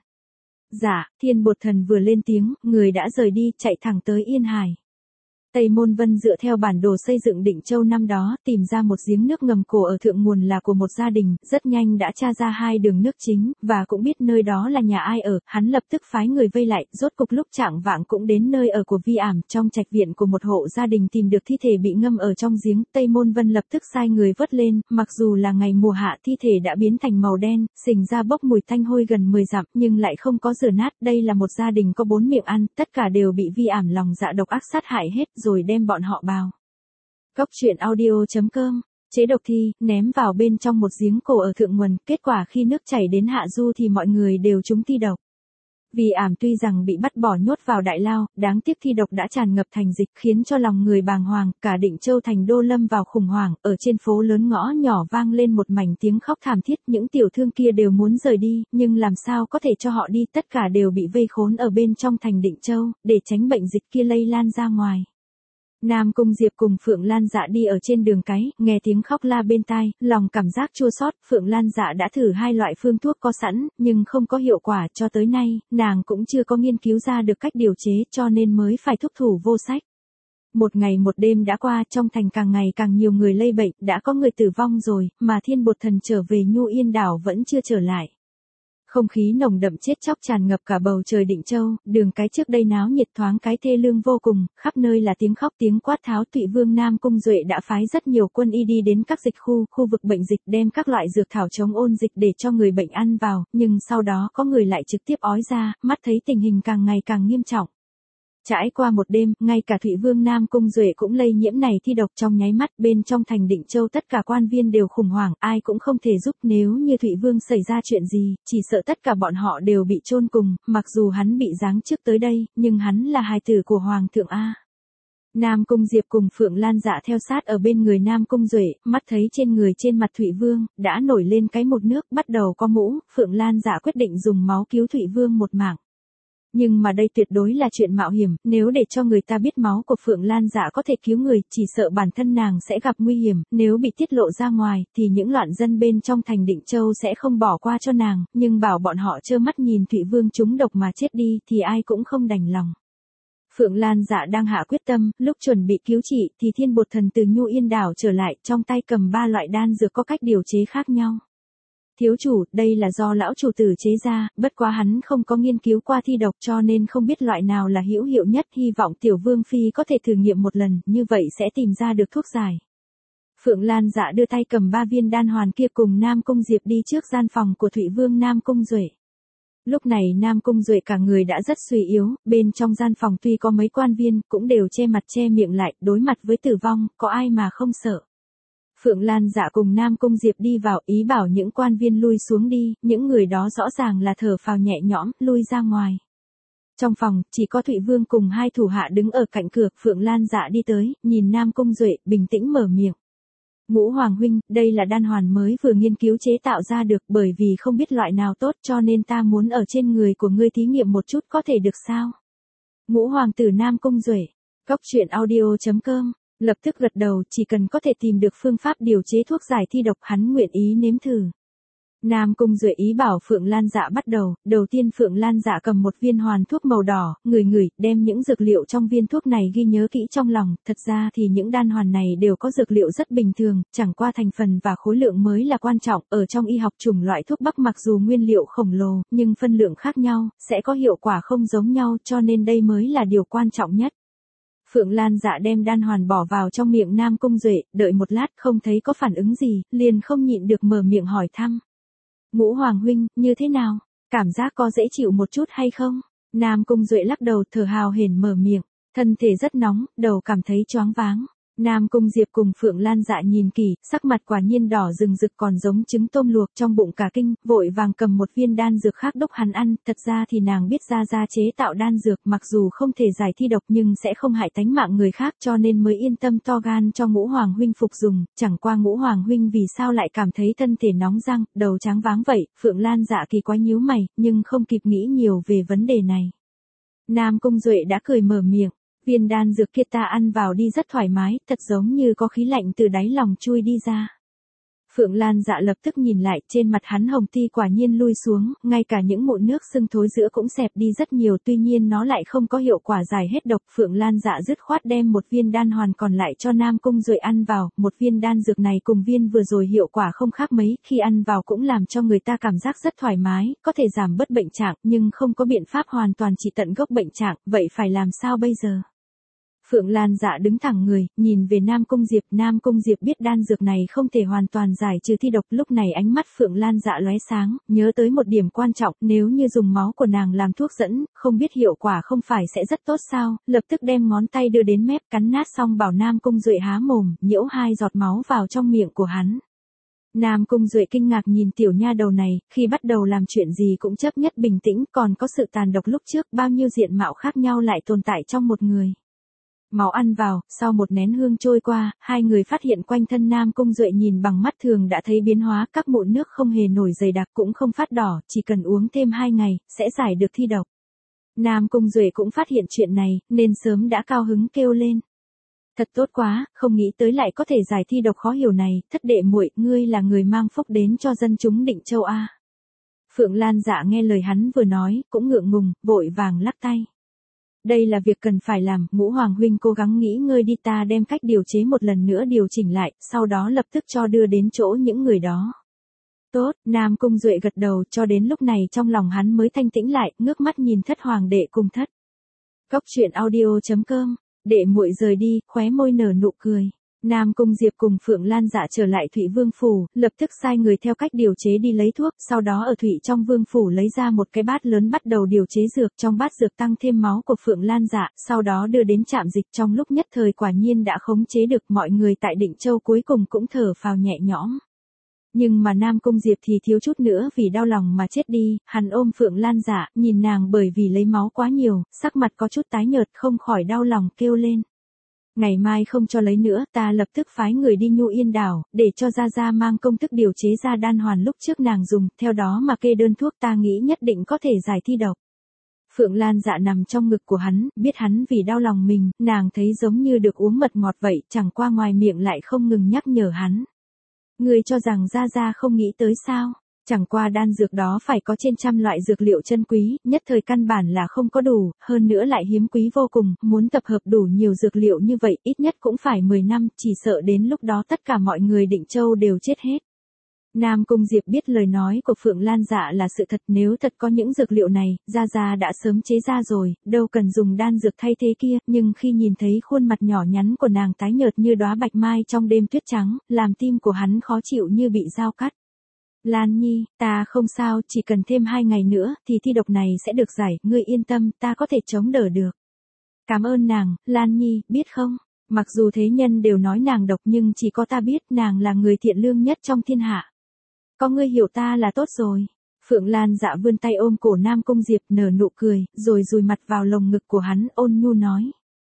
Speaker 1: Dạ, Thiên Bột Thần vừa lên tiếng, người đã rời đi, chạy thẳng tới Yên Hải. Tây Môn Vân dựa theo bản đồ xây dựng Định Châu năm đó, tìm ra một giếng nước ngầm cổ ở thượng nguồn là của một gia đình, rất nhanh đã tra ra hai đường nước chính, và cũng biết nơi đó là nhà ai ở, hắn lập tức phái người vây lại, rốt cục lúc chạng vạng cũng đến nơi ở của Vi Ảm, trong trạch viện của một hộ gia đình tìm được thi thể bị ngâm ở trong giếng, Tây Môn Vân lập tức sai người vớt lên, mặc dù là ngày mùa hạ thi thể đã biến thành màu đen, xình ra bốc mùi tanh hôi gần mười dặm, nhưng lại không có rửa nát, đây là một gia đình có bốn miệng ăn, tất cả đều bị Vi Ảm lòng dạ độc ác sát hại hết, rồi đem bọn họ bào. Cốc truyện audio chấm com, chế độc thi, ném vào bên trong một giếng cổ ở thượng nguồn, kết quả khi nước chảy đến hạ du thì mọi người đều trúng thi độc. Vì Ảm tuy rằng bị bắt bỏ nhốt vào đại lao, đáng tiếc thi độc đã tràn ngập thành dịch, khiến cho lòng người bàng hoàng, cả Định Châu thành đô lâm vào khủng hoảng, ở trên phố lớn ngõ nhỏ vang lên một mảnh tiếng khóc thảm thiết, những tiểu thương kia đều muốn rời đi, nhưng làm sao có thể cho họ đi, tất cả đều bị vây khốn ở bên trong thành Định Châu, để tránh bệnh dịch kia lây lan ra ngoài. Nam Cung Diệp cùng Phượng Lan Dạ đi ở trên đường cái, nghe tiếng khóc la bên tai, lòng cảm giác chua xót, Phượng Lan Dạ đã thử hai loại phương thuốc có sẵn, nhưng không có hiệu quả, cho tới nay, nàng cũng chưa có nghiên cứu ra được cách điều chế, cho nên mới phải thúc thủ vô sách. Một ngày một đêm đã qua, trong thành càng ngày càng nhiều người lây bệnh, đã có người tử vong rồi, mà Thiên Bột Thần trở về Nhu Yên đảo vẫn chưa trở lại. Không khí nồng đậm chết chóc tràn ngập cả bầu trời Định Châu, đường cái trước đây náo nhiệt thoáng cái thê lương vô cùng, khắp nơi là tiếng khóc tiếng quát tháo. Thụy Vương Nam Cung Duệ đã phái rất nhiều quân y đi đến các dịch khu, khu vực bệnh dịch, đem các loại dược thảo chống ôn dịch để cho người bệnh ăn vào, nhưng sau đó có người lại trực tiếp ói ra, mắt thấy tình hình càng ngày càng nghiêm trọng. Trải qua một đêm, ngay cả Thụy Vương Nam Cung Duệ cũng lây nhiễm này thi độc, trong nháy mắt, bên trong thành Định Châu tất cả quan viên đều khủng hoảng, ai cũng không thể giúp, nếu như Thụy Vương xảy ra chuyện gì, chỉ sợ tất cả bọn họ đều bị chôn cùng, mặc dù hắn bị giáng chức tới đây, nhưng hắn là hài tử của Hoàng thượng A. Nam Cung Diệp cùng Phượng Lan Dạ theo sát ở bên người Nam Cung Duệ, mắt thấy trên người trên mặt Thụy Vương, đã nổi lên cái một nước, bắt đầu có mũ, Phượng Lan Dạ quyết định dùng máu cứu Thụy Vương một mạng. Nhưng mà đây tuyệt đối là chuyện mạo hiểm, nếu để cho người ta biết máu của Phượng Lan Dạ có thể cứu người, chỉ sợ bản thân nàng sẽ gặp nguy hiểm, nếu bị tiết lộ ra ngoài, thì những loạn dân bên trong thành Định Châu sẽ không bỏ qua cho nàng, nhưng bảo bọn họ trơ mắt nhìn Thụy Vương trúng độc mà chết đi, thì ai cũng không đành lòng. Phượng Lan Dạ đang hạ quyết tâm, lúc chuẩn bị cứu trị, thì Thiên Bột Thần từ Nhu Yên đảo trở lại, trong tay cầm ba loại đan dược có cách điều chế khác nhau. Thiếu chủ, đây là do lão chủ tử chế ra, bất quá hắn không có nghiên cứu qua thi độc cho nên không biết loại nào là hữu hiệu nhất, hy vọng tiểu vương phi có thể thử nghiệm một lần, như vậy sẽ tìm ra được thuốc giải. Phượng Lan Dạ đưa tay cầm ba viên đan hoàn kia cùng Nam Cung Diệp đi trước gian phòng của Thụy Vương Nam Cung Duệ. Lúc này Nam Cung Duệ cả người đã rất suy yếu, bên trong gian phòng tuy có mấy quan viên, cũng đều che mặt che miệng lại, đối mặt với tử vong, có ai mà không sợ. Phượng Lan Dạ cùng Nam Cung Diệp đi vào, ý bảo những quan viên lui xuống đi, những người đó rõ ràng là thở phào nhẹ nhõm, lui ra ngoài. Trong phòng, chỉ có Thụy Vương cùng hai thủ hạ đứng ở cạnh cửa, Phượng Lan Dạ đi tới, nhìn Nam Cung Duệ, bình tĩnh mở miệng. Ngũ Hoàng huynh, đây là đan hoàn mới vừa nghiên cứu chế tạo ra được, bởi vì không biết loại nào tốt cho nên ta muốn ở trên người của ngươi thí nghiệm một chút, có thể được sao? Ngũ Hoàng tử Nam Cung Duệ, cốc truyện audio chấm com. Lập tức gật đầu, chỉ cần có thể tìm được phương pháp điều chế thuốc giải thi độc, hắn nguyện ý nếm thử. Nam Cung Duệ ý bảo Phượng Lan Dạ bắt đầu, đầu tiên Phượng Lan Dạ cầm một viên hoàn thuốc màu đỏ, ngửi ngửi, đem những dược liệu trong viên thuốc này ghi nhớ kỹ trong lòng, thật ra thì những đan hoàn này đều có dược liệu rất bình thường, chẳng qua thành phần và khối lượng mới là quan trọng, ở trong y học chủng loại thuốc bắc mặc dù nguyên liệu khổng lồ, nhưng phân lượng khác nhau, sẽ có hiệu quả không giống nhau cho nên đây mới là điều quan trọng nhất. Phượng Lan Dạ đem đan hoàn bỏ vào trong miệng Nam Cung Duệ, đợi một lát không thấy có phản ứng gì, liền không nhịn được mở miệng hỏi thăm. Ngũ Hoàng huynh, như thế nào? Cảm giác có dễ chịu một chút hay không? Nam Cung Duệ lắc đầu thở hào hển mở miệng, thân thể rất nóng, đầu cảm thấy choáng váng. Nam Cung Diệp cùng Phượng Lan Dạ nhìn kỹ, sắc mặt quả nhiên đỏ rừng rực còn giống trứng tôm luộc trong bụng cả kinh, vội vàng cầm một viên đan dược khác đốc hắn ăn, thật ra thì nàng biết ra ra chế tạo đan dược mặc dù không thể giải thi độc nhưng sẽ không hại tánh mạng người khác cho nên mới yên tâm to gan cho Ngũ Hoàng huynh phục dùng, chẳng qua Ngũ Hoàng huynh vì sao lại cảm thấy thân thể nóng răng, đầu tráng váng vậy, Phượng Lan Dạ kỳ quái nhíu mày, nhưng không kịp nghĩ nhiều về vấn đề này. Nam Cung Duệ đã cười mở miệng. Viên đan dược kia ta ăn vào đi rất thoải mái, thật giống như có khí lạnh từ đáy lòng chui đi ra. Phượng Lan Dạ lập tức nhìn lại, trên mặt hắn hồng ti quả nhiên lui xuống, ngay cả những mụn nước sưng thối giữa cũng xẹp đi rất nhiều, tuy nhiên nó lại không có hiệu quả giải hết độc. Phượng Lan Dạ dứt khoát đem một viên đan hoàn còn lại cho Nam Cung Duệ ăn vào, một viên đan dược này cùng viên vừa rồi hiệu quả không khác mấy, khi ăn vào cũng làm cho người ta cảm giác rất thoải mái, có thể giảm bớt bệnh trạng, nhưng không có biện pháp hoàn toàn trị tận gốc bệnh trạng, vậy phải làm sao bây giờ? Phượng Lan Dạ đứng thẳng người, nhìn về Nam Cung Diệp, Nam Cung Diệp biết đan dược này không thể hoàn toàn giải trừ thi độc, lúc này ánh mắt Phượng Lan Dạ lóe sáng, nhớ tới một điểm quan trọng, nếu như dùng máu của nàng làm thuốc dẫn, không biết hiệu quả không phải sẽ rất tốt sao, lập tức đem ngón tay đưa đến mép cắn nát xong bảo Nam Cung Duệ há mồm, nhiễu hai giọt máu vào trong miệng của hắn. Nam Cung Duệ kinh ngạc nhìn tiểu nha đầu này, khi bắt đầu làm chuyện gì cũng chấp nhất bình tĩnh, còn có sự tàn độc lúc trước, bao nhiêu diện mạo khác nhau lại tồn tại trong một người. Máu ăn vào, sau một nén hương trôi qua, hai người phát hiện quanh thân Nam Cung Duệ nhìn bằng mắt thường đã thấy biến hóa, các mụn nước không hề nổi dày đặc cũng không phát đỏ, chỉ cần uống thêm hai ngày, sẽ giải được thi độc. Nam Cung Duệ cũng phát hiện chuyện này, nên sớm đã cao hứng kêu lên. Thật tốt quá, không nghĩ tới lại có thể giải thi độc khó hiểu này, thất đệ muội, ngươi là người mang phúc đến cho dân chúng Định Châu a. Phượng Lan Dạ nghe lời hắn vừa nói, cũng ngượng ngùng, vội vàng lắc tay. Đây là việc cần phải làm, Ngũ Hoàng huynh cố gắng nghĩ ngơi đi, ta đem cách điều chế một lần nữa điều chỉnh lại, sau đó lập tức cho đưa đến chỗ những người đó. Tốt, Nam Cung Duệ gật đầu, cho đến lúc này trong lòng hắn mới thanh tĩnh lại, ngước mắt nhìn thất hoàng đệ cùng thất. Cốc truyện audio chấm com, đệ muội rời đi, khóe môi nở nụ cười. Nam Cung Diệp cùng Phượng Lan Dạ trở lại Thụy Vương Phủ, lập tức sai người theo cách điều chế đi lấy thuốc, sau đó ở Thụy trong Vương Phủ lấy ra một cái bát lớn bắt đầu điều chế dược, trong bát dược tăng thêm máu của Phượng Lan Dạ, sau đó đưa đến trạm dịch, trong lúc nhất thời quả nhiên đã khống chế được, mọi người tại Định Châu cuối cùng cũng thở phào nhẹ nhõm. Nhưng mà Nam Cung Diệp thì thiếu chút nữa vì đau lòng mà chết đi, hắn ôm Phượng Lan Dạ, nhìn nàng bởi vì lấy máu quá nhiều, sắc mặt có chút tái nhợt không khỏi đau lòng kêu lên. Ngày mai không cho lấy nữa, ta lập tức phái người đi Nhu Yên đảo, để cho Gia Gia mang công thức điều chế ra đan hoàn lúc trước nàng dùng, theo đó mà kê đơn thuốc, ta nghĩ nhất định có thể giải thi độc. Phượng Lan Dạ nằm trong ngực của hắn, biết hắn vì đau lòng mình, nàng thấy giống như được uống mật ngọt vậy, chẳng qua ngoài miệng lại không ngừng nhắc nhở hắn. Ngươi cho rằng Gia Gia không nghĩ tới sao? Chẳng qua đan dược đó phải có trên trăm loại dược liệu chân quý, nhất thời căn bản là không có đủ, hơn nữa lại hiếm quý vô cùng, muốn tập hợp đủ nhiều dược liệu như vậy, ít nhất cũng phải mười năm, chỉ sợ đến lúc đó tất cả mọi người Định Châu đều chết hết. Nam Cung Diệp biết lời nói của Phượng Lan Dạ là sự thật, nếu thật có những dược liệu này, Gia Gia đã sớm chế ra rồi, đâu cần dùng đan dược thay thế kia, nhưng khi nhìn thấy khuôn mặt nhỏ nhắn của nàng tái nhợt như đóa bạch mai trong đêm tuyết trắng, làm tim của hắn khó chịu như bị dao cắt. Lan Nhi, ta không sao, chỉ cần thêm hai ngày nữa, thì thi độc này sẽ được giải, ngươi yên tâm, ta có thể chống đỡ được. Cảm ơn nàng, Lan Nhi, biết không? Mặc dù thế nhân đều nói nàng độc nhưng chỉ có ta biết nàng là người thiện lương nhất trong thiên hạ. Có ngươi hiểu ta là tốt rồi. Phượng Lan Dạ vươn tay ôm cổ Nam Cung Diệp nở nụ cười, rồi dùi mặt vào lồng ngực của hắn, ôn nhu nói.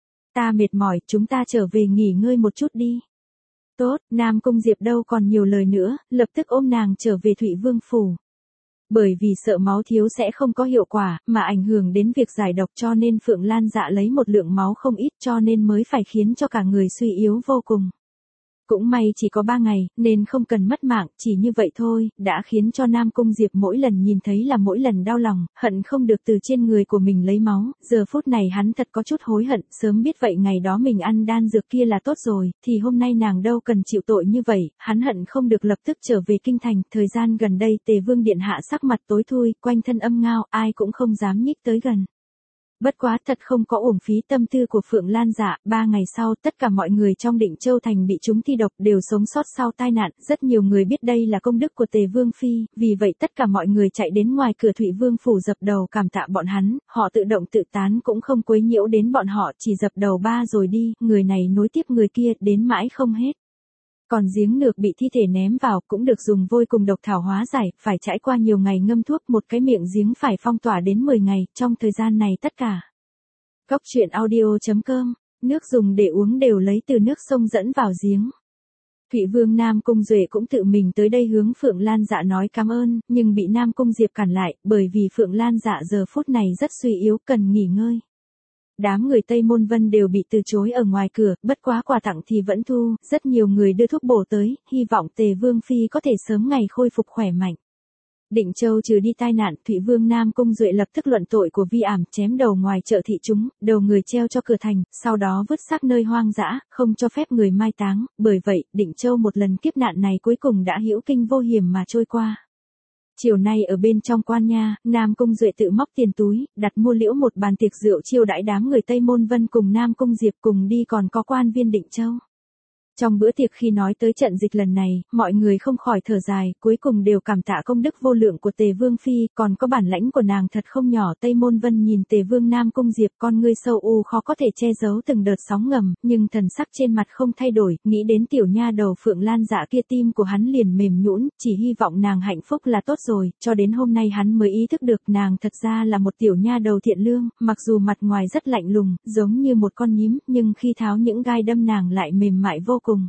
Speaker 1: Ta mệt mỏi, chúng ta trở về nghỉ ngơi một chút đi. Tốt, Nam Cung Diệp đâu còn nhiều lời nữa, lập tức ôm nàng trở về Thụy Vương Phủ. Bởi vì sợ máu thiếu sẽ không có hiệu quả, mà ảnh hưởng đến việc giải độc cho nên Phượng Lan Dạ lấy một lượng máu không ít cho nên mới phải khiến cho cả người suy yếu vô cùng. Cũng may chỉ có ba ngày, nên không cần mất mạng, chỉ như vậy thôi, đã khiến cho Nam Cung Diệp mỗi lần nhìn thấy là mỗi lần đau lòng, hận không được từ trên người của mình lấy máu, giờ phút này hắn thật có chút hối hận, sớm biết vậy ngày đó mình ăn đan dược kia là tốt rồi, thì hôm nay nàng đâu cần chịu tội như vậy, hắn hận không được lập tức trở về kinh thành, thời gian gần đây Tề Vương Điện Hạ sắc mặt tối thui, quanh thân âm ngao, ai cũng không dám nhích tới gần. Bất quá thật không có uổng phí tâm tư của Phượng Lan Dạ, ba ngày sau tất cả mọi người trong Định Châu Thành bị trúng thi độc đều sống sót sau tai nạn, rất nhiều người biết đây là công đức của Tề Vương Phi, vì vậy tất cả mọi người chạy đến ngoài cửa Thụy Vương phủ dập đầu cảm tạ bọn hắn, họ tự động tự tán cũng không quấy nhiễu đến bọn họ, chỉ dập đầu ba rồi đi, người này nối tiếp người kia đến mãi không hết. Còn giếng nước bị thi thể ném vào cũng được dùng vôi cùng độc thảo hóa giải, phải trải qua nhiều ngày ngâm thuốc, một cái miệng giếng phải phong tỏa đến mười ngày, trong thời gian này tất cả. Cốc truyện audio chấm com, nước dùng để uống đều lấy từ nước sông dẫn vào giếng. Thụy Vương Nam Cung Duệ cũng tự mình tới đây hướng Phượng Lan Dạ nói cảm ơn, nhưng bị Nam Cung Diệp cản lại, bởi vì Phượng Lan Dạ giờ phút này rất suy yếu, cần nghỉ ngơi. Đám người Tây Môn Vân đều bị từ chối ở ngoài cửa, bất quá quà tặng thì vẫn thu, rất nhiều người đưa thuốc bổ tới, hy vọng Tề Vương Phi có thể sớm ngày khôi phục khỏe mạnh. Định Châu trừ đi tai nạn, Thụy Vương Nam Cung Duệ lập tức luận tội của Vi Ảm, chém đầu ngoài chợ thị chúng, đầu người treo cho cửa thành, sau đó vứt xác nơi hoang dã, không cho phép người mai táng, bởi vậy, Định Châu một lần kiếp nạn này cuối cùng đã hữu kinh vô hiểm mà trôi qua. Chiều nay ở bên trong quan nha, Nam Cung Duệ tự móc tiền túi, đặt mua liễu một bàn tiệc rượu chiêu đãi đám người Tây Môn Vân cùng Nam Cung Diệp cùng đi, còn có quan viên Định Châu. Trong bữa tiệc khi nói tới trận dịch lần này, mọi người không khỏi thở dài, cuối cùng đều cảm tạ công đức vô lượng của Tề Vương Phi, còn có bản lãnh của nàng thật không nhỏ. Tây Môn Vân nhìn Tề Vương Nam Cung Diệp, con ngươi sâu u khó có thể che giấu từng đợt sóng ngầm, nhưng thần sắc trên mặt không thay đổi, nghĩ đến tiểu nha đầu Phượng Lan Dạ kia tim của hắn liền mềm nhũn, chỉ hy vọng nàng hạnh phúc là tốt rồi, cho đến hôm nay hắn mới ý thức được nàng thật ra là một tiểu nha đầu thiện lương, mặc dù mặt ngoài rất lạnh lùng, giống như một con nhím, nhưng khi tháo những gai đâm nàng lại mềm mại vô cùng.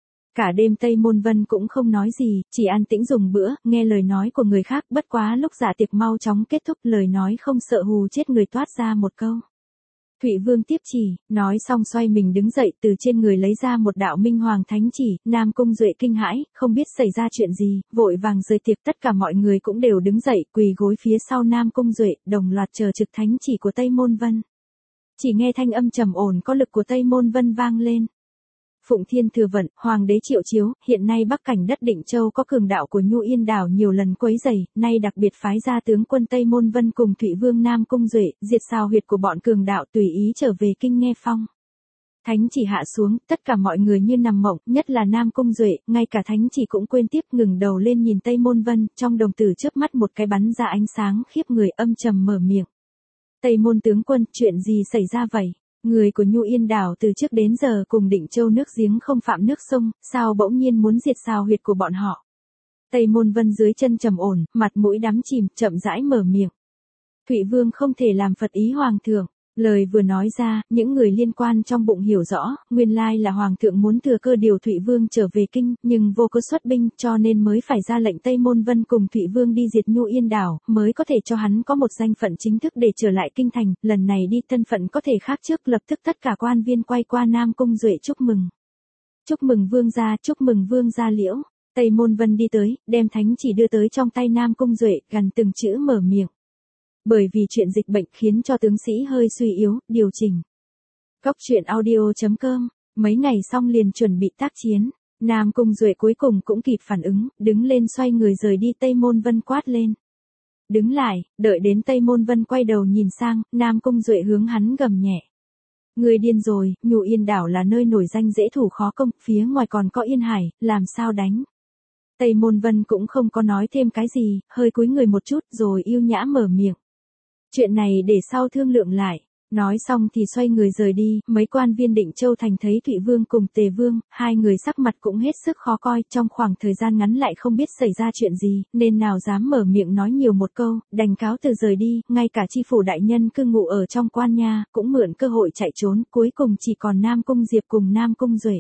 Speaker 1: Cả đêm Tây Môn Vân cũng không nói gì, chỉ an tĩnh dùng bữa, nghe lời nói của người khác, bất quá lúc dạ tiệc mau chóng kết thúc, lời nói không sợ hù chết người toát ra một câu. Thụy Vương tiếp chỉ, nói xong xoay mình đứng dậy, từ trên người lấy ra một đạo minh hoàng thánh chỉ, Nam Cung Duệ kinh hãi, không biết xảy ra chuyện gì, vội vàng rời tiệc, tất cả mọi người cũng đều đứng dậy, quỳ gối phía sau Nam Cung Duệ, đồng loạt chờ trực thánh chỉ của Tây Môn Vân. Chỉ nghe thanh âm trầm ổn có lực của Tây Môn Vân vang lên. Phụng Thiên thừa vận, Hoàng đế Triệu Chiếu, hiện nay Bắc cảnh đất Định Châu có cường đạo của Nhu Yên đảo nhiều lần quấy rầy, nay đặc biệt phái ra tướng quân Tây Môn Vân cùng Thụy Vương Nam Cung Duệ, diệt sao huyệt của bọn cường đạo, tùy ý trở về kinh nghe phong. Thánh chỉ hạ xuống, tất cả mọi người như nằm mộng, nhất là Nam Cung Duệ, ngay cả thánh chỉ cũng quên tiếp, ngừng đầu lên nhìn Tây Môn Vân, trong đồng tử chớp mắt một cái bắn ra ánh sáng khiếp người, âm trầm mở miệng. Tây Môn tướng quân, chuyện gì xảy ra vậy? Người của Nhu Yên đảo từ trước đến giờ cùng Định Châu nước giếng không phạm nước sông, sao bỗng nhiên muốn diệt sao huyệt của bọn họ? Tây Môn Vân dưới chân trầm ổn, mặt mũi đắm chìm, chậm rãi mở miệng. Thụy Vương không thể làm phật ý Hoàng thượng. Lời vừa nói ra, những người liên quan trong bụng hiểu rõ, nguyên lai là Hoàng thượng muốn thừa cơ điều Thụy Vương trở về kinh, nhưng vô cơ xuất binh, cho nên mới phải ra lệnh Tây Môn Vân cùng Thụy Vương đi diệt Nhu Yên đảo, mới có thể cho hắn có một danh phận chính thức để trở lại kinh thành, lần này đi thân phận có thể khác trước, lập tức tất cả quan viên quay qua Nam Cung Duệ chúc mừng. Chúc mừng Vương gia, chúc mừng Vương gia liễu. Tây Môn Vân đi tới, đem thánh chỉ đưa tới trong tay Nam Cung Duệ, gần từng chữ mở miệng. Bởi vì chuyện dịch bệnh khiến cho tướng sĩ hơi suy yếu, điều chỉnh. Cốc truyện audio chấm com, mấy ngày xong liền chuẩn bị tác chiến, Nam Cung Duệ cuối cùng cũng kịp phản ứng, đứng lên xoay người rời đi. Tây Môn Vân quát lên. Đứng lại, đợi đến Tây Môn Vân quay đầu nhìn sang, Nam Cung Duệ hướng hắn gầm nhẹ. Người điên rồi, Nhu Yên đảo là nơi nổi danh dễ thủ khó công, phía ngoài còn có Yên Hải, làm sao đánh? Tây Môn Vân cũng không có nói thêm cái gì, hơi cúi người một chút rồi yêu nhã mở miệng. Chuyện này để sau thương lượng lại. Nói xong thì xoay người rời đi, mấy quan viên Định Châu thành thấy Thụy Vương cùng Tề Vương, hai người sắc mặt cũng hết sức khó coi, trong khoảng thời gian ngắn lại không biết xảy ra chuyện gì, nên nào dám mở miệng nói nhiều một câu, đành cáo từ rời đi, ngay cả chi phủ đại nhân cư ngụ ở trong quan nha, cũng mượn cơ hội chạy trốn, cuối cùng chỉ còn Nam Cung Diệp cùng Nam Cung Duệ.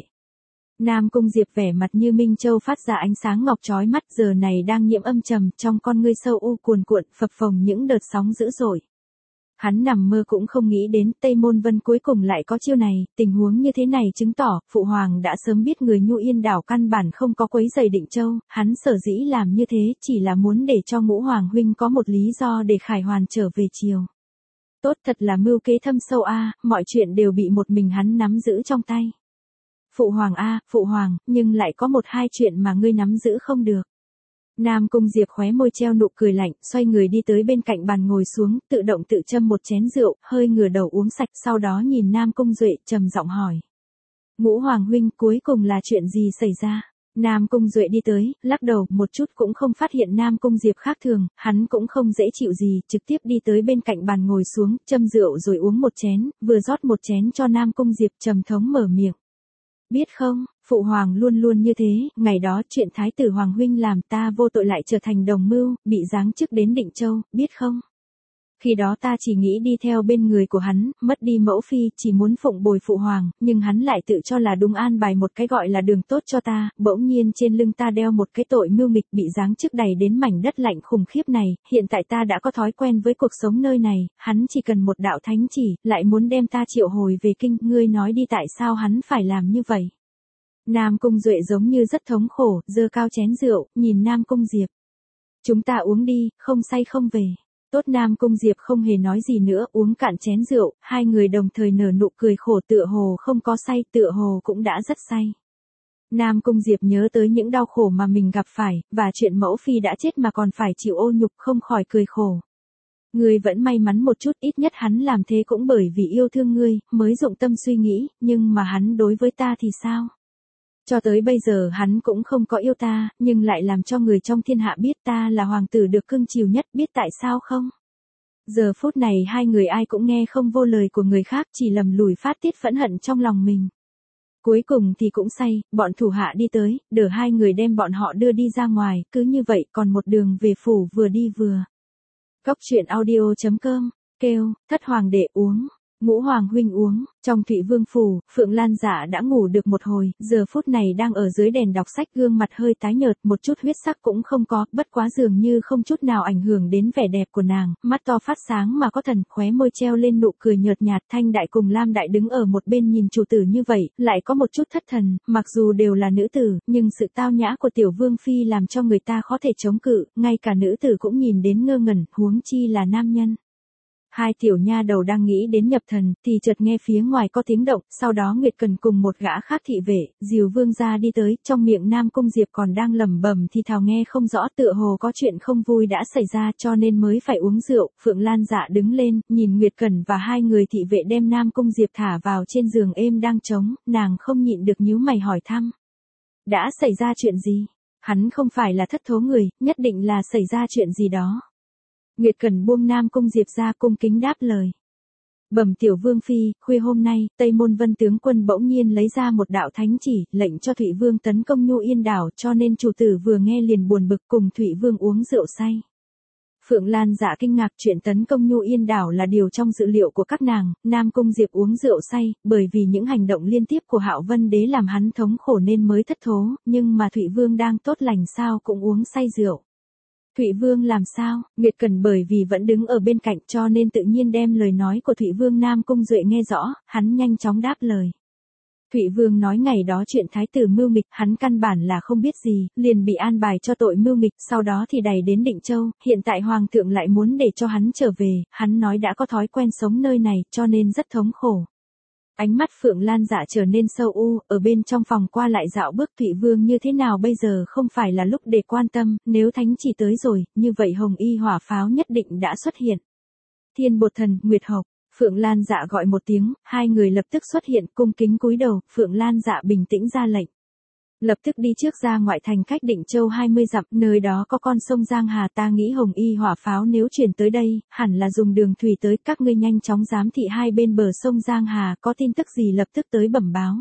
Speaker 1: Nam Cung Diệp vẻ mặt như Minh Châu phát ra ánh sáng ngọc chói mắt, giờ này đang nhiễm âm trầm, trong con ngươi sâu u cuồn cuộn, phập phồng những đợt sóng dữ dội. Hắn nằm mơ cũng không nghĩ đến Tây Môn Vân cuối cùng lại có chiêu này, tình huống như thế này chứng tỏ, Phụ Hoàng đã sớm biết người Nhu Yên đảo căn bản không có quấy rầy Định Châu, hắn sở dĩ làm như thế chỉ là muốn để cho Ngũ Hoàng huynh có một lý do để khải hoàn trở về triều. Tốt thật là mưu kế thâm sâu a, mọi chuyện đều bị một mình hắn nắm giữ trong tay. Phụ Hoàng a, Phụ Hoàng, nhưng lại có một hai chuyện mà ngươi nắm giữ không được. Nam Cung Diệp khóe môi treo nụ cười lạnh, xoay người đi tới bên cạnh bàn ngồi xuống, tự động tự châm một chén rượu, hơi ngửa đầu uống sạch, sau đó nhìn Nam Cung Duệ, trầm giọng hỏi. Ngũ Hoàng huynh, cuối cùng là chuyện gì xảy ra? Nam Cung Duệ đi tới, lắc đầu, một chút cũng không phát hiện Nam Cung Diệp khác thường, hắn cũng không dễ chịu gì, trực tiếp đi tới bên cạnh bàn ngồi xuống, châm rượu rồi uống một chén, vừa rót một chén cho Nam Cung Diệp, trầm thống mở miệng. Biết không, Phụ Hoàng luôn luôn như thế, ngày đó chuyện Thái tử Hoàng huynh làm ta vô tội lại trở thành đồng mưu, bị giáng chức đến Định Châu, biết không? Khi đó ta chỉ nghĩ đi theo bên người của hắn, mất đi mẫu phi, chỉ muốn phụng bồi Phụ Hoàng, nhưng hắn lại tự cho là đúng an bài một cái gọi là đường tốt cho ta, bỗng nhiên trên lưng ta đeo một cái tội mưu nghịch bị giáng chức đầy đến mảnh đất lạnh khủng khiếp này, hiện tại ta đã có thói quen với cuộc sống nơi này, hắn chỉ cần một đạo thánh chỉ, lại muốn đem ta triệu hồi về kinh, ngươi nói đi tại sao hắn phải làm như vậy. Nam Cung Duệ giống như rất thống khổ, giơ cao chén rượu, nhìn Nam Cung Diệp. Chúng ta uống đi, không say không về. Tốt. Nam Cung Diệp không hề nói gì nữa, uống cạn chén rượu, hai người đồng thời nở nụ cười khổ, tựa hồ không có say, tựa hồ cũng đã rất say. Nam Cung Diệp nhớ tới những đau khổ mà mình gặp phải, và chuyện mẫu phi đã chết mà còn phải chịu ô nhục, không khỏi cười khổ. Ngươi vẫn may mắn một chút, ít nhất hắn làm thế cũng bởi vì yêu thương ngươi, mới dụng tâm suy nghĩ, nhưng mà hắn đối với ta thì sao? Cho tới bây giờ hắn cũng không có yêu ta, nhưng lại làm cho người trong thiên hạ biết ta là hoàng tử được cưng chiều nhất, biết tại sao không? Giờ phút này hai người ai cũng nghe không vô lời của người khác, chỉ lầm lùi phát tiết phẫn hận trong lòng mình. Cuối cùng thì cũng say, bọn thủ hạ đi tới, đỡ hai người đem bọn họ đưa đi ra ngoài, cứ như vậy còn một đường về phủ vừa đi vừa. Cốc truyện audio chấm com, kêu, thất hoàng đệ uống. Ngũ Hoàng huynh uống. Trong Thụy Vương phủ, Phượng Lan Dạ đã ngủ được một hồi, giờ phút này đang ở dưới đèn đọc sách, gương mặt hơi tái nhợt, một chút huyết sắc cũng không có, bất quá dường như không chút nào ảnh hưởng đến vẻ đẹp của nàng, mắt to phát sáng mà có thần, khóe môi treo lên nụ cười nhợt nhạt. Thanh Đại cùng Lam Đại đứng ở một bên nhìn chủ tử như vậy, lại có một chút thất thần, mặc dù đều là nữ tử, nhưng sự tao nhã của tiểu vương phi làm cho người ta khó thể chống cự, ngay cả nữ tử cũng nhìn đến ngơ ngẩn, huống chi là nam nhân. Hai tiểu nha đầu đang nghĩ đến nhập thần, thì chợt nghe phía ngoài có tiếng động, sau đó Nguyệt Cần cùng một gã khác thị vệ, dìu vương gia đi tới, trong miệng Nam Cung Diệp còn đang lẩm bẩm thì thào nghe không rõ, tựa hồ có chuyện không vui đã xảy ra cho nên mới phải uống rượu. Phượng Lan Dạ đứng lên, nhìn Nguyệt Cần và hai người thị vệ đem Nam Cung Diệp thả vào trên giường êm đang trống, nàng không nhịn được nhíu mày hỏi thăm. Đã xảy ra chuyện gì? Hắn không phải là thất thố người, nhất định là xảy ra chuyện gì đó. Nguyệt Cần buông Nam Cung Diệp ra, cung kính đáp lời. Bẩm tiểu vương phi, khuya hôm nay, Tây Môn Vân tướng quân bỗng nhiên lấy ra một đạo thánh chỉ, lệnh cho Thụy Vương tấn công Nhu Yên đảo, cho nên chủ tử vừa nghe liền buồn bực cùng Thụy Vương uống rượu say. Phượng Lan Dạ kinh ngạc, chuyện tấn công Nhu Yên đảo là điều trong dự liệu của các nàng, Nam Cung Diệp uống rượu say, bởi vì những hành động liên tiếp của Hạo Vân Đế làm hắn thống khổ nên mới thất thố, nhưng mà Thụy Vương đang tốt lành sao cũng uống say rượu. Thụy Vương làm sao? Nguyệt Cần bởi vì vẫn đứng ở bên cạnh cho nên tự nhiên đem lời nói của Thụy Vương Nam Cung Duệ nghe rõ, hắn nhanh chóng đáp lời. Thụy Vương nói ngày đó chuyện thái tử mưu nghịch, hắn căn bản là không biết gì, liền bị an bài cho tội mưu nghịch, sau đó thì đày đến Định Châu, hiện tại hoàng thượng lại muốn để cho hắn trở về, hắn nói đã có thói quen sống nơi này, cho nên rất thống khổ. Ánh mắt Phượng Lan Dạ trở nên sâu u, ở bên trong phòng qua lại dạo bước. Thụy Vương như thế nào bây giờ không phải là lúc để quan tâm, nếu thánh chỉ tới rồi, như vậy hồng y hỏa pháo nhất định đã xuất hiện. Thiên Bột Thần, Nguyệt Hộc, Phượng Lan Dạ gọi một tiếng, hai người lập tức xuất hiện, cung kính cúi đầu. Phượng Lan Dạ bình tĩnh ra lệnh. Lập tức đi trước ra ngoại thành cách Định Châu hai mươi dặm, nơi đó có con sông Giang Hà, ta nghĩ hồng y hỏa pháo nếu chuyển tới đây, hẳn là dùng đường thủy tới, các ngươi nhanh chóng giám thị hai bên bờ sông Giang Hà, có tin tức gì lập tức tới bẩm báo.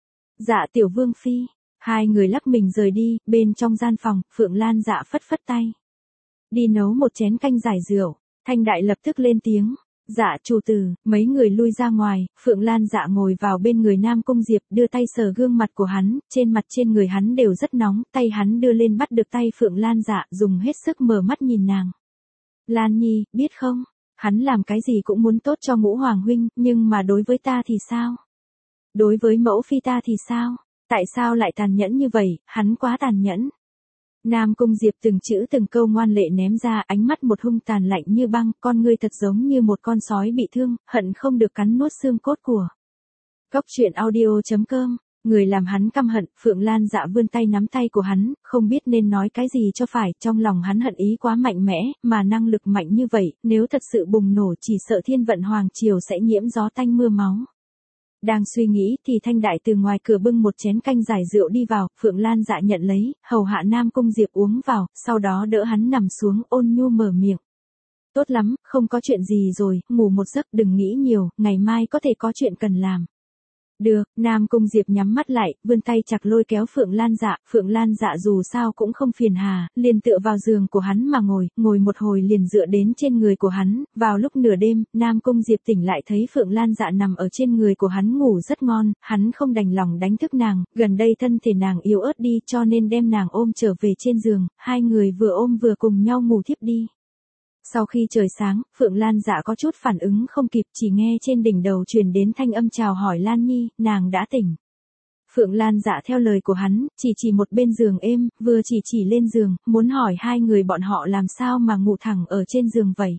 Speaker 1: Dạ tiểu vương phi, hai người lắc mình rời đi, bên trong gian phòng, Phượng Lan Dạ phất phất tay. Đi nấu một chén canh giải rượu, Thanh Đại lập tức lên tiếng. Dạ chủ tử, mấy người lui ra ngoài, Phượng Lan Dạ ngồi vào bên người Nam Cung Diệp, đưa tay sờ gương mặt của hắn, trên mặt trên người hắn đều rất nóng, tay hắn đưa lên bắt được tay Phượng Lan Dạ, dùng hết sức mở mắt nhìn nàng. Lan Nhi, biết không, hắn làm cái gì cũng muốn tốt cho Ngũ Hoàng huynh, nhưng mà đối với ta thì sao? Đối với mẫu phi ta thì sao? Tại sao lại tàn nhẫn như vậy, hắn quá tàn nhẫn. Nam Cung Diệp từng chữ từng câu ngoan lệ ném ra, ánh mắt một hung tàn lạnh như băng, con ngươi thật giống như một con sói bị thương, hận không được cắn nuốt xương cốt của. Cốc truyện audio chấm com Người làm hắn căm hận, Phượng Lan Dạ vươn tay nắm tay của hắn, không biết nên nói cái gì cho phải, trong lòng hắn hận ý quá mạnh mẽ, mà năng lực mạnh như vậy, nếu thật sự bùng nổ chỉ sợ thiên vận hoàng triều sẽ nhiễm gió tanh mưa máu. Đang suy nghĩ thì Thanh Đại từ ngoài cửa bưng một chén canh giải rượu đi vào, Phượng Lan Dạ nhận lấy, hầu hạ Nam Cung Diệp uống vào, sau đó đỡ hắn nằm xuống ôn nhu mở miệng. Tốt lắm, không có chuyện gì rồi, ngủ một giấc đừng nghĩ nhiều, ngày mai có thể có chuyện cần làm. Được, Nam Cung Diệp nhắm mắt lại, vươn tay chặt lôi kéo Phượng Lan Dạ, Phượng Lan Dạ dù sao cũng không phiền hà, liền tựa vào giường của hắn mà ngồi, ngồi một hồi liền dựa đến trên người của hắn, vào lúc nửa đêm, Nam Cung Diệp tỉnh lại thấy Phượng Lan Dạ nằm ở trên người của hắn ngủ rất ngon, hắn không đành lòng đánh thức nàng, gần đây thân thể nàng yếu ớt đi cho nên đem nàng ôm trở về trên giường, hai người vừa ôm vừa cùng nhau ngủ thiếp đi. Sau khi trời sáng, Phượng Lan Dạ có chút phản ứng không kịp, chỉ nghe trên đỉnh đầu truyền đến thanh âm chào hỏi Lan Nhi, nàng đã tỉnh. Phượng Lan Dạ theo lời của hắn, chỉ chỉ một bên giường êm, vừa chỉ chỉ lên giường, muốn hỏi hai người bọn họ làm sao mà ngủ thẳng ở trên giường vậy.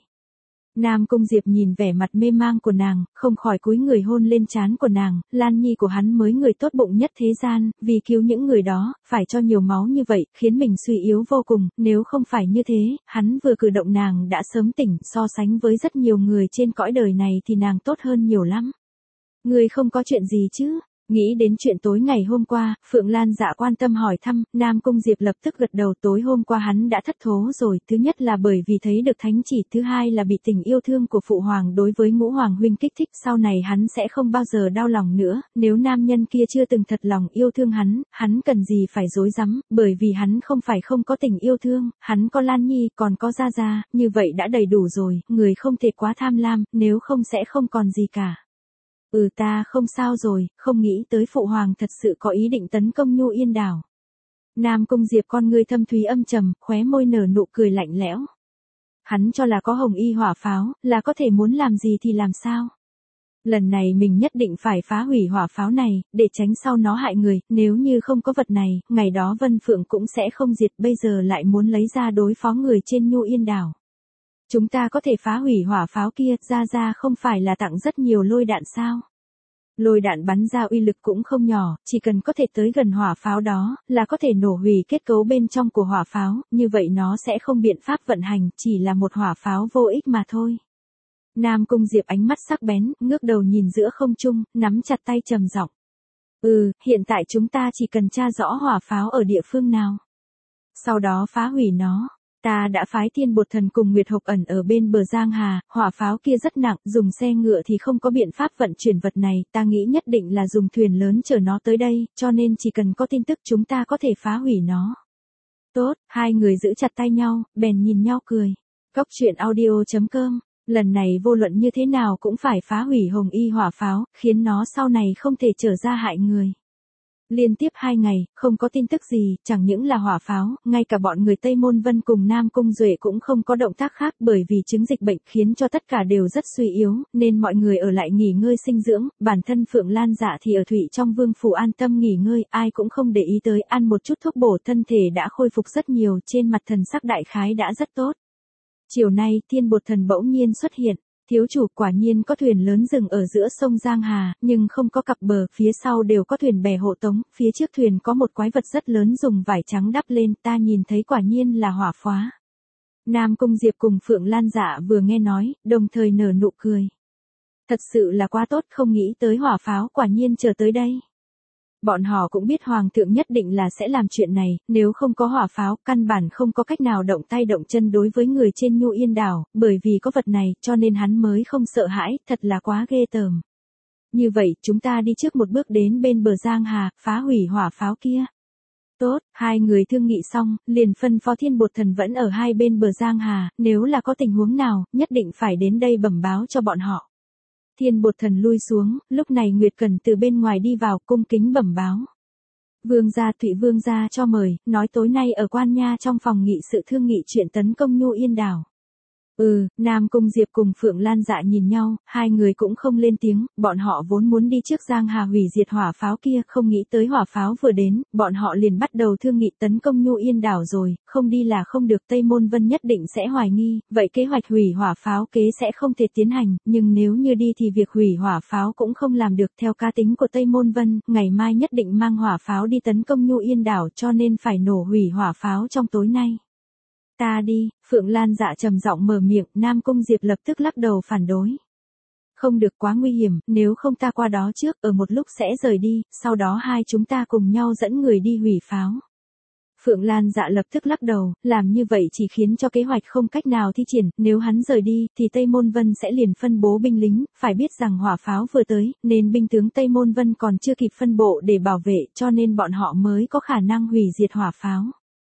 Speaker 1: Nam Cung Diệp nhìn vẻ mặt mê mang của nàng, không khỏi cúi người hôn lên trán của nàng, Lan Nhi của hắn mới người tốt bụng nhất thế gian, vì cứu những người đó, phải cho nhiều máu như vậy, khiến mình suy yếu vô cùng, nếu không phải như thế, hắn vừa cử động nàng đã sớm tỉnh, so sánh với rất nhiều người trên cõi đời này thì nàng tốt hơn nhiều lắm. Người không có chuyện gì chứ? Nghĩ đến chuyện tối ngày hôm qua, Phượng Lan Dạ quan tâm hỏi thăm, Nam Cung Diệp lập tức gật đầu. Tối hôm qua hắn đã thất thố rồi, thứ nhất là bởi vì thấy được thánh chỉ, thứ hai là bị tình yêu thương của phụ hoàng đối với Ngũ Hoàng huynh kích thích, sau này hắn sẽ không bao giờ đau lòng nữa, nếu nam nhân kia chưa từng thật lòng yêu thương hắn, hắn cần gì phải dối rắm, bởi vì hắn không phải không có tình yêu thương, hắn có Lan Nhi, còn có Gia Gia, như vậy đã đầy đủ rồi, người không thể quá tham lam, nếu không sẽ không còn gì cả. Ừ ta không sao rồi, không nghĩ tới phụ hoàng thật sự có ý định tấn công Nhu Yên đảo. Nam Cung Diệp con ngươi thâm thúy âm trầm, khóe môi nở nụ cười lạnh lẽo. Hắn cho là có hồng y hỏa pháo, là có thể muốn làm gì thì làm sao. Lần này mình nhất định phải phá hủy hỏa pháo này, để tránh sau nó hại người, nếu như không có vật này, ngày đó Vân Phượng cũng sẽ không diệt, bây giờ lại muốn lấy ra đối phó người trên Nhu Yên đảo. Chúng ta có thể phá hủy hỏa pháo kia, Gia Gia không phải là tặng rất nhiều lôi đạn sao? Lôi đạn bắn ra uy lực cũng không nhỏ, chỉ cần có thể tới gần hỏa pháo đó, là có thể nổ hủy kết cấu bên trong của hỏa pháo, như vậy nó sẽ không biện pháp vận hành, chỉ là một hỏa pháo vô ích mà thôi. Nam Cung Diệp ánh mắt sắc bén, ngước đầu nhìn giữa không trung, nắm chặt tay trầm giọng. Ừ, hiện tại chúng ta chỉ cần tra rõ hỏa pháo ở địa phương nào. Sau đó phá hủy nó. Ta đã phái Thiên Bột Thần cùng Nguyệt Hộc Ẩn ở bên bờ Giang Hà, hỏa pháo kia rất nặng, dùng xe ngựa thì không có biện pháp vận chuyển vật này, ta nghĩ nhất định là dùng thuyền lớn chở nó tới đây, cho nên chỉ cần có tin tức chúng ta có thể phá hủy nó. Tốt, hai người giữ chặt tay nhau, bèn nhìn nhau cười. Cóc truyện audio chấm com, lần này vô luận như thế nào cũng phải phá hủy hồng y hỏa pháo, khiến nó sau này không thể trở ra hại người. Liên tiếp hai ngày, không có tin tức gì, chẳng những là hỏa pháo, ngay cả bọn người Tây Môn Vân cùng Nam Cung Duệ cũng không có động tác khác bởi vì chứng dịch bệnh khiến cho tất cả đều rất suy yếu, nên mọi người ở lại nghỉ ngơi sinh dưỡng, bản thân Phượng Lan Dạ thì ở Thụy trong vương phủ an tâm nghỉ ngơi, ai cũng không để ý tới, ăn một chút thuốc bổ thân thể đã khôi phục rất nhiều, trên mặt thần sắc đại khái đã rất tốt. Chiều nay, Thiên Bột Thần bỗng nhiên xuất hiện. Thiếu chủ quả nhiên có thuyền lớn dừng ở giữa sông Giang Hà, nhưng không có cặp bờ, phía sau đều có thuyền bè hộ tống, phía trước thuyền có một quái vật rất lớn dùng vải trắng đắp lên, ta nhìn thấy quả nhiên là hỏa phá. Nam Cung Diệp cùng Phượng Lan Dạ vừa nghe nói, đồng thời nở nụ cười. Thật sự là quá tốt, không nghĩ tới hỏa pháo quả nhiên chờ tới đây. Bọn họ cũng biết Hoàng thượng nhất định là sẽ làm chuyện này, nếu không có hỏa pháo, căn bản không có cách nào động tay động chân đối với người trên Nhu Yên đảo, bởi vì có vật này, cho nên hắn mới không sợ hãi, thật là quá ghê tởm. Như vậy, chúng ta đi trước một bước đến bên bờ Giang Hà, phá hủy hỏa pháo kia. Tốt, hai người thương nghị xong, liền phân phó Thiên Bột Thần vẫn ở hai bên bờ Giang Hà, nếu là có tình huống nào, nhất định phải đến đây bẩm báo cho bọn họ. Thiên Bột Thần lui xuống, lúc này Nguyệt Cẩn từ bên ngoài đi vào cung kính bẩm báo. Vương gia Thụy Vương gia cho mời, nói tối nay ở Quan Nha trong phòng nghị sự thương nghị chuyện tấn công Nhu Yên đảo. Ừ, Nam Cung Diệp cùng Phượng Lan Dạ nhìn nhau, hai người cũng không lên tiếng, bọn họ vốn muốn đi trước Giang Hà hủy diệt hỏa pháo kia, không nghĩ tới hỏa pháo vừa đến, bọn họ liền bắt đầu thương nghị tấn công Nhu Yên đảo rồi, không đi là không được. Tây Môn Vân nhất định sẽ hoài nghi, vậy kế hoạch hủy hỏa pháo kế sẽ không thể tiến hành, nhưng nếu như đi thì việc hủy hỏa pháo cũng không làm được. Theo cá tính của Tây Môn Vân, ngày mai nhất định mang hỏa pháo đi tấn công Nhu Yên đảo, cho nên phải nổ hủy hỏa pháo trong tối nay. Ta đi, Phượng Lan Dạ trầm giọng mở miệng, Nam Cung Diệp lập tức lắc đầu phản đối. Không được, quá nguy hiểm, nếu không ta qua đó trước, ở một lúc sẽ rời đi, sau đó hai chúng ta cùng nhau dẫn người đi hủy pháo. Phượng Lan Dạ lập tức lắc đầu, làm như vậy chỉ khiến cho kế hoạch không cách nào thi triển, nếu hắn rời đi, thì Tây Môn Vân sẽ liền phân bố binh lính, phải biết rằng hỏa pháo vừa tới, nên binh tướng Tây Môn Vân còn chưa kịp phân bộ để bảo vệ, cho nên bọn họ mới có khả năng hủy diệt hỏa pháo.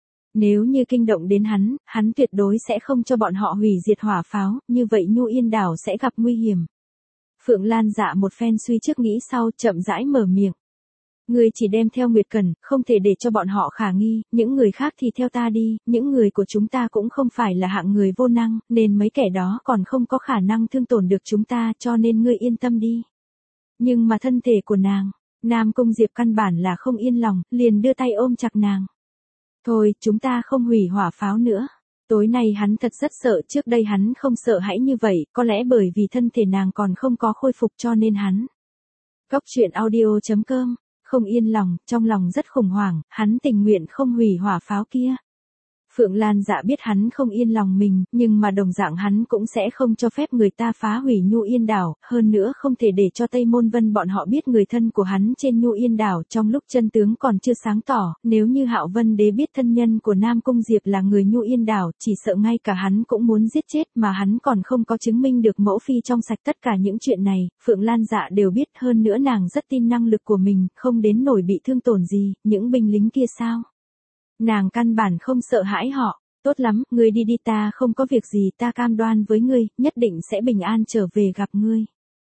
Speaker 1: Nếu như kinh động đến hắn, hắn tuyệt đối sẽ không cho bọn họ hủy diệt hỏa pháo, như vậy Nhu Yên đảo sẽ gặp nguy hiểm. Phượng Lan Dạ một phen suy trước nghĩ sau, chậm rãi mở miệng. Người chỉ đem theo Nguyệt Cẩn, không thể để cho bọn họ khả nghi, những người khác thì theo ta đi, những người của chúng ta cũng không phải là hạng người vô năng, nên mấy kẻ đó còn không có khả năng thương tổn được chúng ta, cho nên ngươi yên tâm đi. Nhưng mà thân thể của nàng, Nam Cung Diệp căn bản là không yên lòng, liền đưa tay ôm chặt nàng. Thôi, chúng ta không hủy hỏa pháo nữa. Tối nay hắn thật rất sợ, trước đây hắn không sợ hãi như vậy, có lẽ bởi vì thân thể nàng còn không có khôi phục cho nên hắn. Góc truyện audio chấm com, không yên lòng, trong lòng rất khủng hoảng, hắn tình nguyện không hủy hỏa pháo kia. Phượng Lan Dạ biết hắn không yên lòng mình, nhưng mà đồng dạng hắn cũng sẽ không cho phép người ta phá hủy Nhu Yên đảo, hơn nữa không thể để cho Tây Môn Vân bọn họ biết người thân của hắn trên Nhu Yên đảo trong lúc chân tướng còn chưa sáng tỏ, nếu như Hạo Vân Đế biết thân nhân của Nam Cung Diệp là người Nhu Yên đảo, chỉ sợ ngay cả hắn cũng muốn giết chết, mà hắn còn không có chứng minh được mẫu phi trong sạch. Tất cả những chuyện này, Phượng Lan Dạ đều biết, hơn nữa nàng rất tin năng lực của mình, không đến nổi bị thương tổn gì. Những binh lính kia sao? Nàng căn bản không sợ hãi họ. Tốt lắm, ngươi đi đi, ta không có việc gì, ta cam đoan với ngươi, nhất định sẽ bình an trở về gặp ngươi.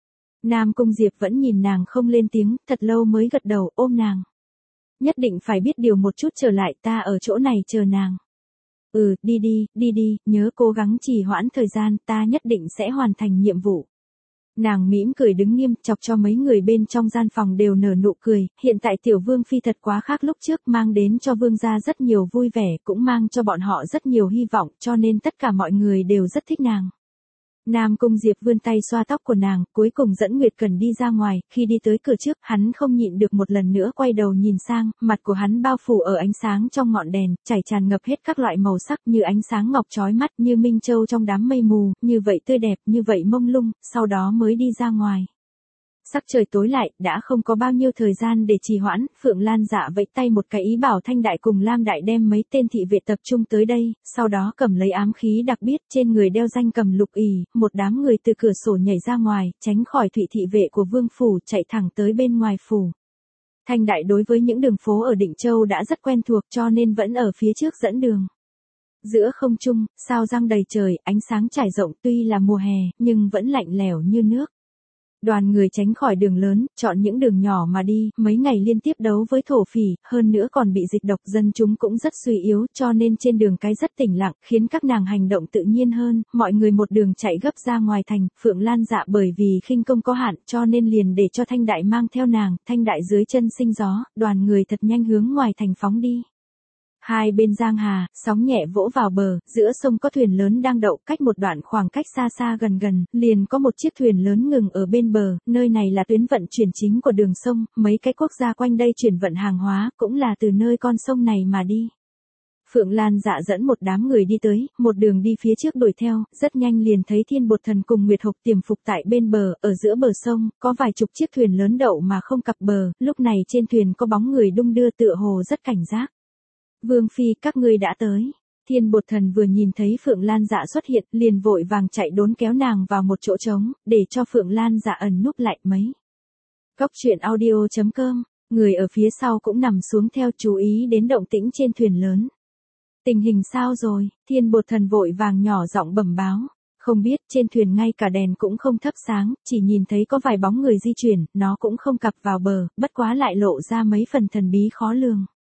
Speaker 1: Nam Cung Diệp vẫn nhìn nàng không lên tiếng, thật lâu mới gật đầu, ôm nàng. Nhất định phải biết điều một chút, trở lại, ta ở chỗ này chờ nàng. Ừ, đi đi, đi đi, nhớ cố gắng trì hoãn thời gian, ta nhất định sẽ hoàn thành nhiệm vụ. Nàng mỉm cười đứng nghiêm, chọc cho mấy người bên trong gian phòng đều nở nụ cười, hiện tại tiểu vương phi thật quá khác lúc trước, mang đến cho vương gia rất nhiều vui vẻ, cũng mang cho bọn họ rất nhiều hy vọng, cho nên tất cả mọi người đều rất thích nàng. Nam Cung Diệp vươn tay xoa tóc của nàng, cuối cùng dẫn Nguyệt Cẩn đi ra ngoài, khi đi tới cửa trước, hắn không nhịn được một lần nữa quay đầu nhìn sang, mặt của hắn bao phủ ở ánh sáng trong ngọn đèn, chảy tràn ngập hết các loại màu sắc, như ánh sáng ngọc chói mắt, như minh châu trong đám mây mù, như vậy tươi đẹp, như vậy mông lung, sau đó mới đi ra ngoài. Sắc trời tối lại, đã không có bao nhiêu thời gian để trì hoãn, Phượng Lan Dạ vẫy tay một cái ý bảo Thanh Đại cùng Lam Đại đem mấy tên thị vệ tập trung tới đây, sau đó cầm lấy ám khí đặc biệt, trên người đeo danh cầm lục ỷ, một đám người từ cửa sổ nhảy ra ngoài, tránh khỏi thủy thị vệ của vương phủ, chạy thẳng tới bên ngoài phủ. Thanh Đại đối với những đường phố ở Định Châu đã rất quen thuộc, cho nên vẫn ở phía trước dẫn đường. Giữa không trung, sao răng đầy trời, ánh sáng trải rộng, tuy là mùa hè, nhưng vẫn lạnh lẽo như nước. Đoàn người tránh khỏi đường lớn, chọn những đường nhỏ mà đi, mấy ngày liên tiếp đấu với thổ phỉ, hơn nữa còn bị dịch độc, dân chúng cũng rất suy yếu, cho nên trên đường cái rất tĩnh lặng, khiến các nàng hành động tự nhiên hơn, mọi người một đường chạy gấp ra ngoài thành. Phượng Lan Dạ bởi vì khinh công có hạn, cho nên liền để cho Thanh Đại mang theo nàng, Thanh Đại dưới chân sinh gió, đoàn người thật nhanh hướng ngoài thành phóng đi. Hai bên Giang Hà, sóng nhẹ vỗ vào bờ, giữa sông có thuyền lớn đang đậu, cách một đoạn khoảng cách xa xa gần gần, liền có một chiếc thuyền lớn ngừng ở bên bờ, nơi này là tuyến vận chuyển chính của đường sông, mấy cái quốc gia quanh đây chuyển vận hàng hóa, cũng là từ nơi con sông này mà đi. Phượng Lan Dạ dẫn một đám người đi tới, một đường đi phía trước đuổi theo, rất nhanh liền thấy Thiên Bột Thần cùng Nguyệt Hộc tiềm phục tại bên bờ, ở giữa bờ sông, có vài chục chiếc thuyền lớn đậu mà không cập bờ, lúc này trên thuyền có bóng người đung đưa tựa hồ rất cảnh giác. Vương phi, các ngươi đã tới. Thiên Bột Thần vừa nhìn thấy Phượng Lan Dạ xuất hiện, liền vội vàng chạy đốn kéo nàng vào một chỗ trống, để cho Phượng Lan Dạ ẩn núp lại mấy. Góc truyện audio chấm com, người ở phía sau cũng nằm xuống theo, chú ý đến động tĩnh trên thuyền lớn. Tình hình sao rồi? Thiên Bột Thần vội vàng nhỏ giọng bẩm báo. Không biết, trên thuyền ngay cả đèn cũng không thắp sáng, chỉ nhìn thấy có vài bóng người di chuyển, nó cũng không cập vào bờ, bất quá lại lộ ra mấy phần thần bí khó lường.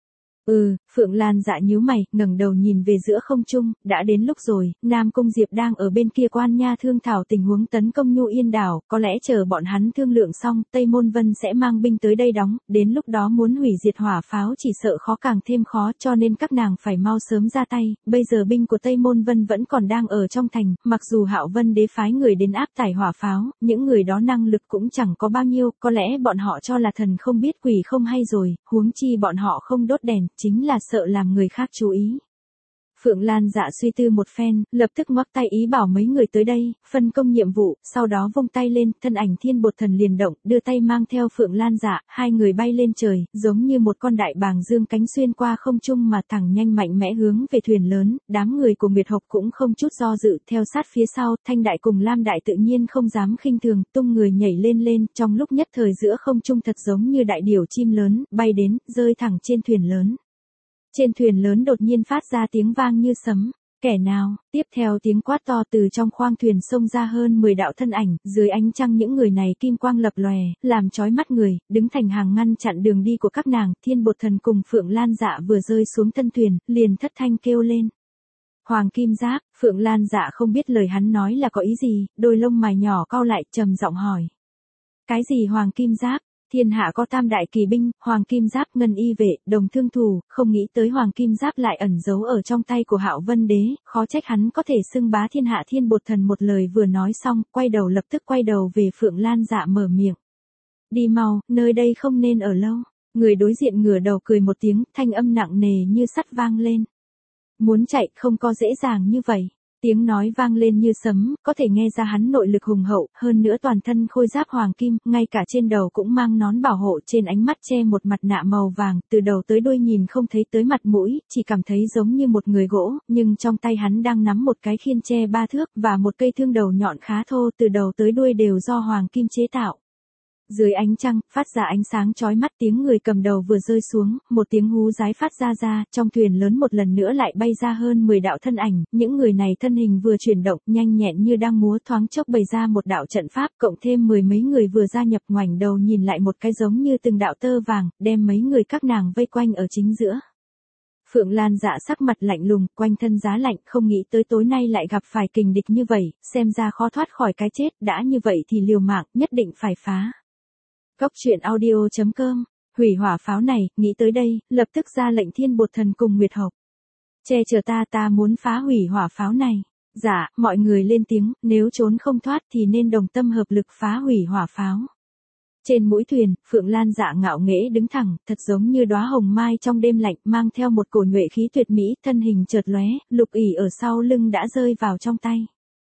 Speaker 1: Ừ, Phượng Lan dạ nhíu mày, ngẩng đầu nhìn về giữa không trung, đã đến lúc rồi, Nam Cung Diệp đang ở bên kia quan nha thương thảo tình huống tấn công Nhu Yên đảo, có lẽ chờ bọn hắn thương lượng xong, Tây Môn Vân sẽ mang binh tới đây đóng, đến lúc đó muốn hủy diệt hỏa pháo chỉ sợ khó càng thêm khó, cho nên các nàng phải mau sớm ra tay, bây giờ binh của Tây Môn Vân vẫn còn đang ở trong thành, mặc dù Hạo Vân đế phái người đến áp tải hỏa pháo, những người đó năng lực cũng chẳng có bao nhiêu, có lẽ bọn họ cho là thần không biết quỷ không hay rồi, huống chi bọn họ không đốt đèn, chính là sợ làm người khác chú ý. Phượng Lan dạ suy tư một phen, lập tức ngoắc tay ý bảo mấy người tới đây, phân công nhiệm vụ, sau đó vung tay lên, thân ảnh Thiên Bột Thần liền động, đưa tay mang theo Phượng Lan dạ, hai người bay lên trời, giống như một con đại bàng dương cánh xuyên qua không trung mà thẳng nhanh mạnh mẽ hướng về thuyền lớn, đám người của Nguyệt Hộc cũng không chút do dự, theo sát phía sau, Thanh Đại cùng Lam Đại tự nhiên không dám khinh thường, tung người nhảy lên lên, trong lúc nhất thời giữa không trung thật giống như đại điểu chim lớn, bay đến, rơi thẳng trên thuyền lớn. Trên thuyền lớn đột nhiên phát ra tiếng vang như sấm, kẻ nào, tiếp theo tiếng quát to từ trong khoang thuyền xông ra hơn mười đạo thân ảnh, dưới ánh trăng những người này kim quang lập lòe, làm chói mắt người, đứng thành hàng ngăn chặn đường đi của các nàng, Thiên Bột Thần cùng Phượng Lan dạ vừa rơi xuống thân thuyền, liền thất thanh kêu lên. Hoàng Kim Giáp, Phượng Lan dạ không biết lời hắn nói là có ý gì, đôi lông mày nhỏ cau lại trầm giọng hỏi. Cái gì Hoàng Kim Giáp? Thiên hạ có tam đại kỳ binh, Hoàng Kim Giáp, Ngân Y Vệ, Đồng Thương Thủ, không nghĩ tới Hoàng Kim Giáp lại ẩn giấu ở trong tay của Hạo Vân Đế, khó trách hắn có thể xưng bá thiên hạ. Thiên Bột Thần một lời vừa nói xong, quay đầu lập tức quay đầu về Phượng Lan dạ mở miệng. Đi mau, nơi đây không nên ở lâu. Người đối diện ngửa đầu cười một tiếng, thanh âm nặng nề như sắt vang lên. Muốn chạy không có dễ dàng như vậy. Tiếng nói vang lên như sấm, có thể nghe ra hắn nội lực hùng hậu, hơn nữa toàn thân khôi giáp hoàng kim, ngay cả trên đầu cũng mang nón bảo hộ, trên ánh mắt che một mặt nạ màu vàng, từ đầu tới đuôi nhìn không thấy tới mặt mũi, chỉ cảm thấy giống như một người gỗ, nhưng trong tay hắn đang nắm một cái khiên tre ba thước, và một cây thương đầu nhọn khá thô, từ đầu tới đuôi đều do hoàng kim chế tạo. Dưới ánh trăng, phát ra ánh sáng chói mắt, tiếng người cầm đầu vừa rơi xuống, một tiếng hú rái phát ra ra, trong thuyền lớn một lần nữa lại bay ra hơn mười đạo thân ảnh, những người này thân hình vừa chuyển động, nhanh nhẹn như đang múa, thoáng chốc bày ra một đạo trận pháp, cộng thêm mười mấy người vừa gia nhập, ngoảnh đầu nhìn lại một cái giống như từng đạo tơ vàng, đem mấy người các nàng vây quanh ở chính giữa. Phượng Lan dạ sắc mặt lạnh lùng, quanh thân giá lạnh, không nghĩ tới tối nay lại gặp phải kình địch như vậy, xem ra khó thoát khỏi cái chết, đã như vậy thì liều mạng, nhất định phải phá. Góc truyện audio chấm com, hủy hỏa pháo này, nghĩ tới đây, lập tức ra lệnh Thiên Bột Thần cùng Nguyệt Hộc. Che chở ta, ta muốn phá hủy hỏa pháo này. Dạ, mọi người lên tiếng, nếu trốn không thoát thì nên đồng tâm hợp lực phá hủy hỏa pháo. Trên mũi thuyền, Phượng Lan dạ ngạo nghễ đứng thẳng, thật giống như đóa hồng mai trong đêm lạnh, mang theo một cổ nhuệ khí tuyệt mỹ, thân hình chợt lóe, lục ỷ ở sau lưng đã rơi vào trong tay.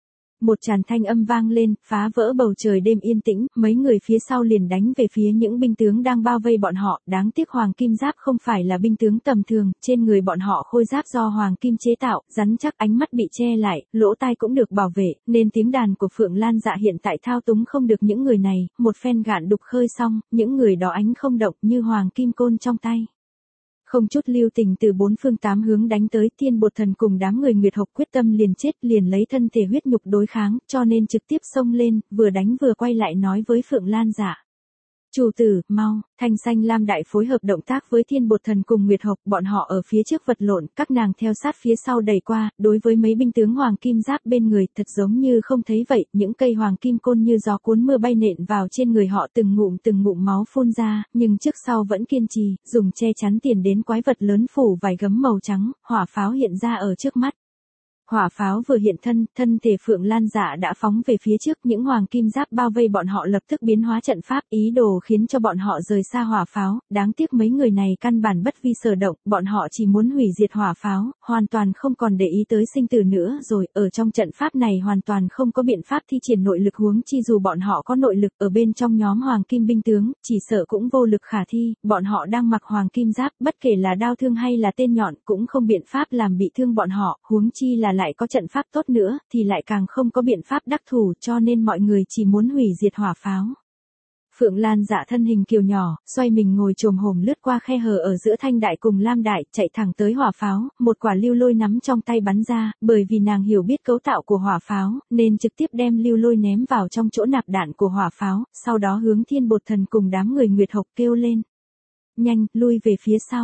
Speaker 1: Một tràn thanh âm vang lên, phá vỡ bầu trời đêm yên tĩnh, mấy người phía sau liền đánh về phía những binh tướng đang bao vây bọn họ, đáng tiếc Hoàng Kim Giáp không phải là binh tướng tầm thường, trên người bọn họ khôi giáp do Hoàng Kim chế tạo, rắn chắc, ánh mắt bị che lại, lỗ tai cũng được bảo vệ, nên tiếng đàn của Phượng Lan dạ hiện tại thao túng không được những người này, một phen gạn đục khơi xong, những người đó ánh không động như Hoàng Kim côn trong tay. Không chút lưu tình từ bốn phương tám hướng đánh tới, Thiên Bột Thần cùng đám người Nguyệt Hộc quyết tâm liền chết, liền lấy thân thể huyết nhục đối kháng, cho nên trực tiếp xông lên, vừa đánh vừa quay lại nói với Phượng Lan dạ. Chủ tử, mau, Thanh Xanh Lam Đại phối hợp động tác với Thiên Bột Thần cùng Nguyệt Hộc, bọn họ ở phía trước vật lộn, các nàng theo sát phía sau đẩy qua, đối với mấy binh tướng Hoàng Kim Giáp bên người, thật giống như không thấy vậy, những cây Hoàng Kim côn như gió cuốn mưa bay nện vào trên người họ, từng ngụm từng ngụm máu phun ra, nhưng trước sau vẫn kiên trì, dùng che chắn tiền đến quái vật lớn phủ vài gấm màu trắng, hỏa pháo hiện ra ở trước mắt. Hỏa pháo vừa hiện thân, thân thể Phượng Lan dạ đã phóng về phía trước, những Hoàng Kim Giáp bao vây bọn họ lập tức biến hóa trận pháp, ý đồ khiến cho bọn họ rời xa hỏa pháo, đáng tiếc mấy người này căn bản bất vi sở động, bọn họ chỉ muốn hủy diệt hỏa pháo, hoàn toàn không còn để ý tới sinh tử nữa rồi, ở trong trận pháp này hoàn toàn không có biện pháp thi triển nội lực, huống chi dù bọn họ có nội lực ở bên trong nhóm Hoàng Kim binh tướng, chỉ sợ cũng vô lực khả thi, bọn họ đang mặc Hoàng Kim Giáp, bất kể là đao thương hay là tên nhọn cũng không biện pháp làm bị thương bọn họ, huống chi là lại có trận pháp tốt nữa, thì lại càng không có biện pháp đắc thủ, cho nên mọi người chỉ muốn hủy diệt hỏa pháo. Phượng Lan dạ thân hình kiều nhỏ, xoay mình ngồi chồm hổm lướt qua khe hở ở giữa Thanh Đại cùng Lam Đại, chạy thẳng tới hỏa pháo, một quả lưu lôi nắm trong tay bắn ra, bởi vì nàng hiểu biết cấu tạo của hỏa pháo, nên trực tiếp đem lưu lôi ném vào trong chỗ nạp đạn của hỏa pháo, sau đó hướng Thiên Bột Thần cùng đám người Nguyệt Hộc kêu lên. Nhanh, lui về phía sau.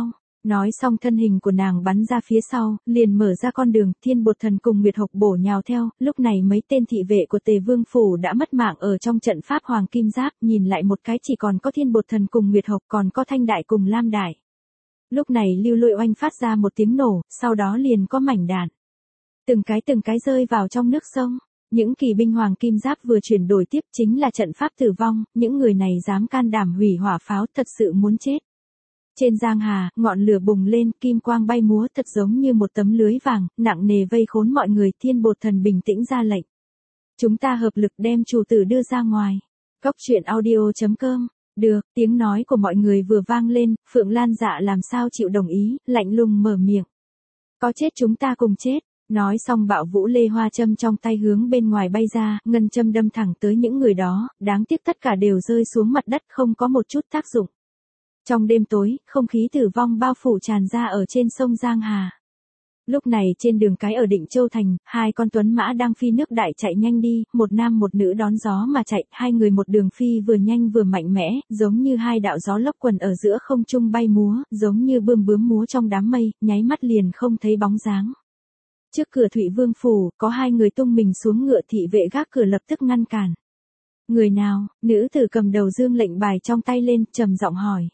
Speaker 1: Nói xong thân hình của nàng bắn ra phía sau, liền mở ra con đường, Thiên Bột Thần cùng Nguyệt Hộc bổ nhào theo, lúc này mấy tên thị vệ của Tề Vương Phủ đã mất mạng ở trong trận pháp Hoàng Kim Giáp, nhìn lại một cái chỉ còn có Thiên Bột Thần cùng Nguyệt Hộc, còn có Thanh Đại cùng Lam Đại. Lúc này Lưu Lôi Oanh phát ra một tiếng nổ, sau đó liền có mảnh đạn. Từng cái từng cái rơi vào trong nước sông. Những kỳ binh Hoàng Kim Giáp vừa chuyển đổi tiếp chính là trận pháp tử vong, những người này dám can đảm hủy hỏa pháo thật sự muốn chết. Trên giang hà, ngọn lửa bùng lên, kim quang bay múa thật giống như một tấm lưới vàng, nặng nề vây khốn mọi người. Thiên Bột Thần bình tĩnh ra lệnh. Chúng ta hợp lực đem chủ tử đưa ra ngoài. Cốc truyện audio chấm com. Được, tiếng nói của mọi người vừa vang lên, Phượng Lan Dạ làm sao chịu đồng ý, lạnh lùng mở miệng. Có chết chúng ta cùng chết. Nói xong bạo vũ lê hoa châm trong tay hướng bên ngoài bay ra, ngân châm đâm thẳng tới những người đó, đáng tiếc tất cả đều rơi xuống mặt đất không có một chút tác dụng. Trong đêm tối, không khí tử vong bao phủ tràn ra ở trên sông Giang Hà. Lúc này trên đường cái ở Định Châu Thành, hai con tuấn mã đang phi nước đại chạy nhanh đi, một nam một nữ đón gió mà chạy, hai người một đường phi vừa nhanh vừa mạnh mẽ, giống như hai đạo gió lốc quần ở giữa không trung bay múa, giống như bươm bướm múa trong đám mây, nháy mắt liền không thấy bóng dáng. Trước cửa Thụy Vương Phủ, có hai người tung mình xuống ngựa, thị vệ gác cửa lập tức ngăn cản. Người nào? Nữ tử cầm đầu dương lệnh bài trong tay lên, trầm giọng hỏi.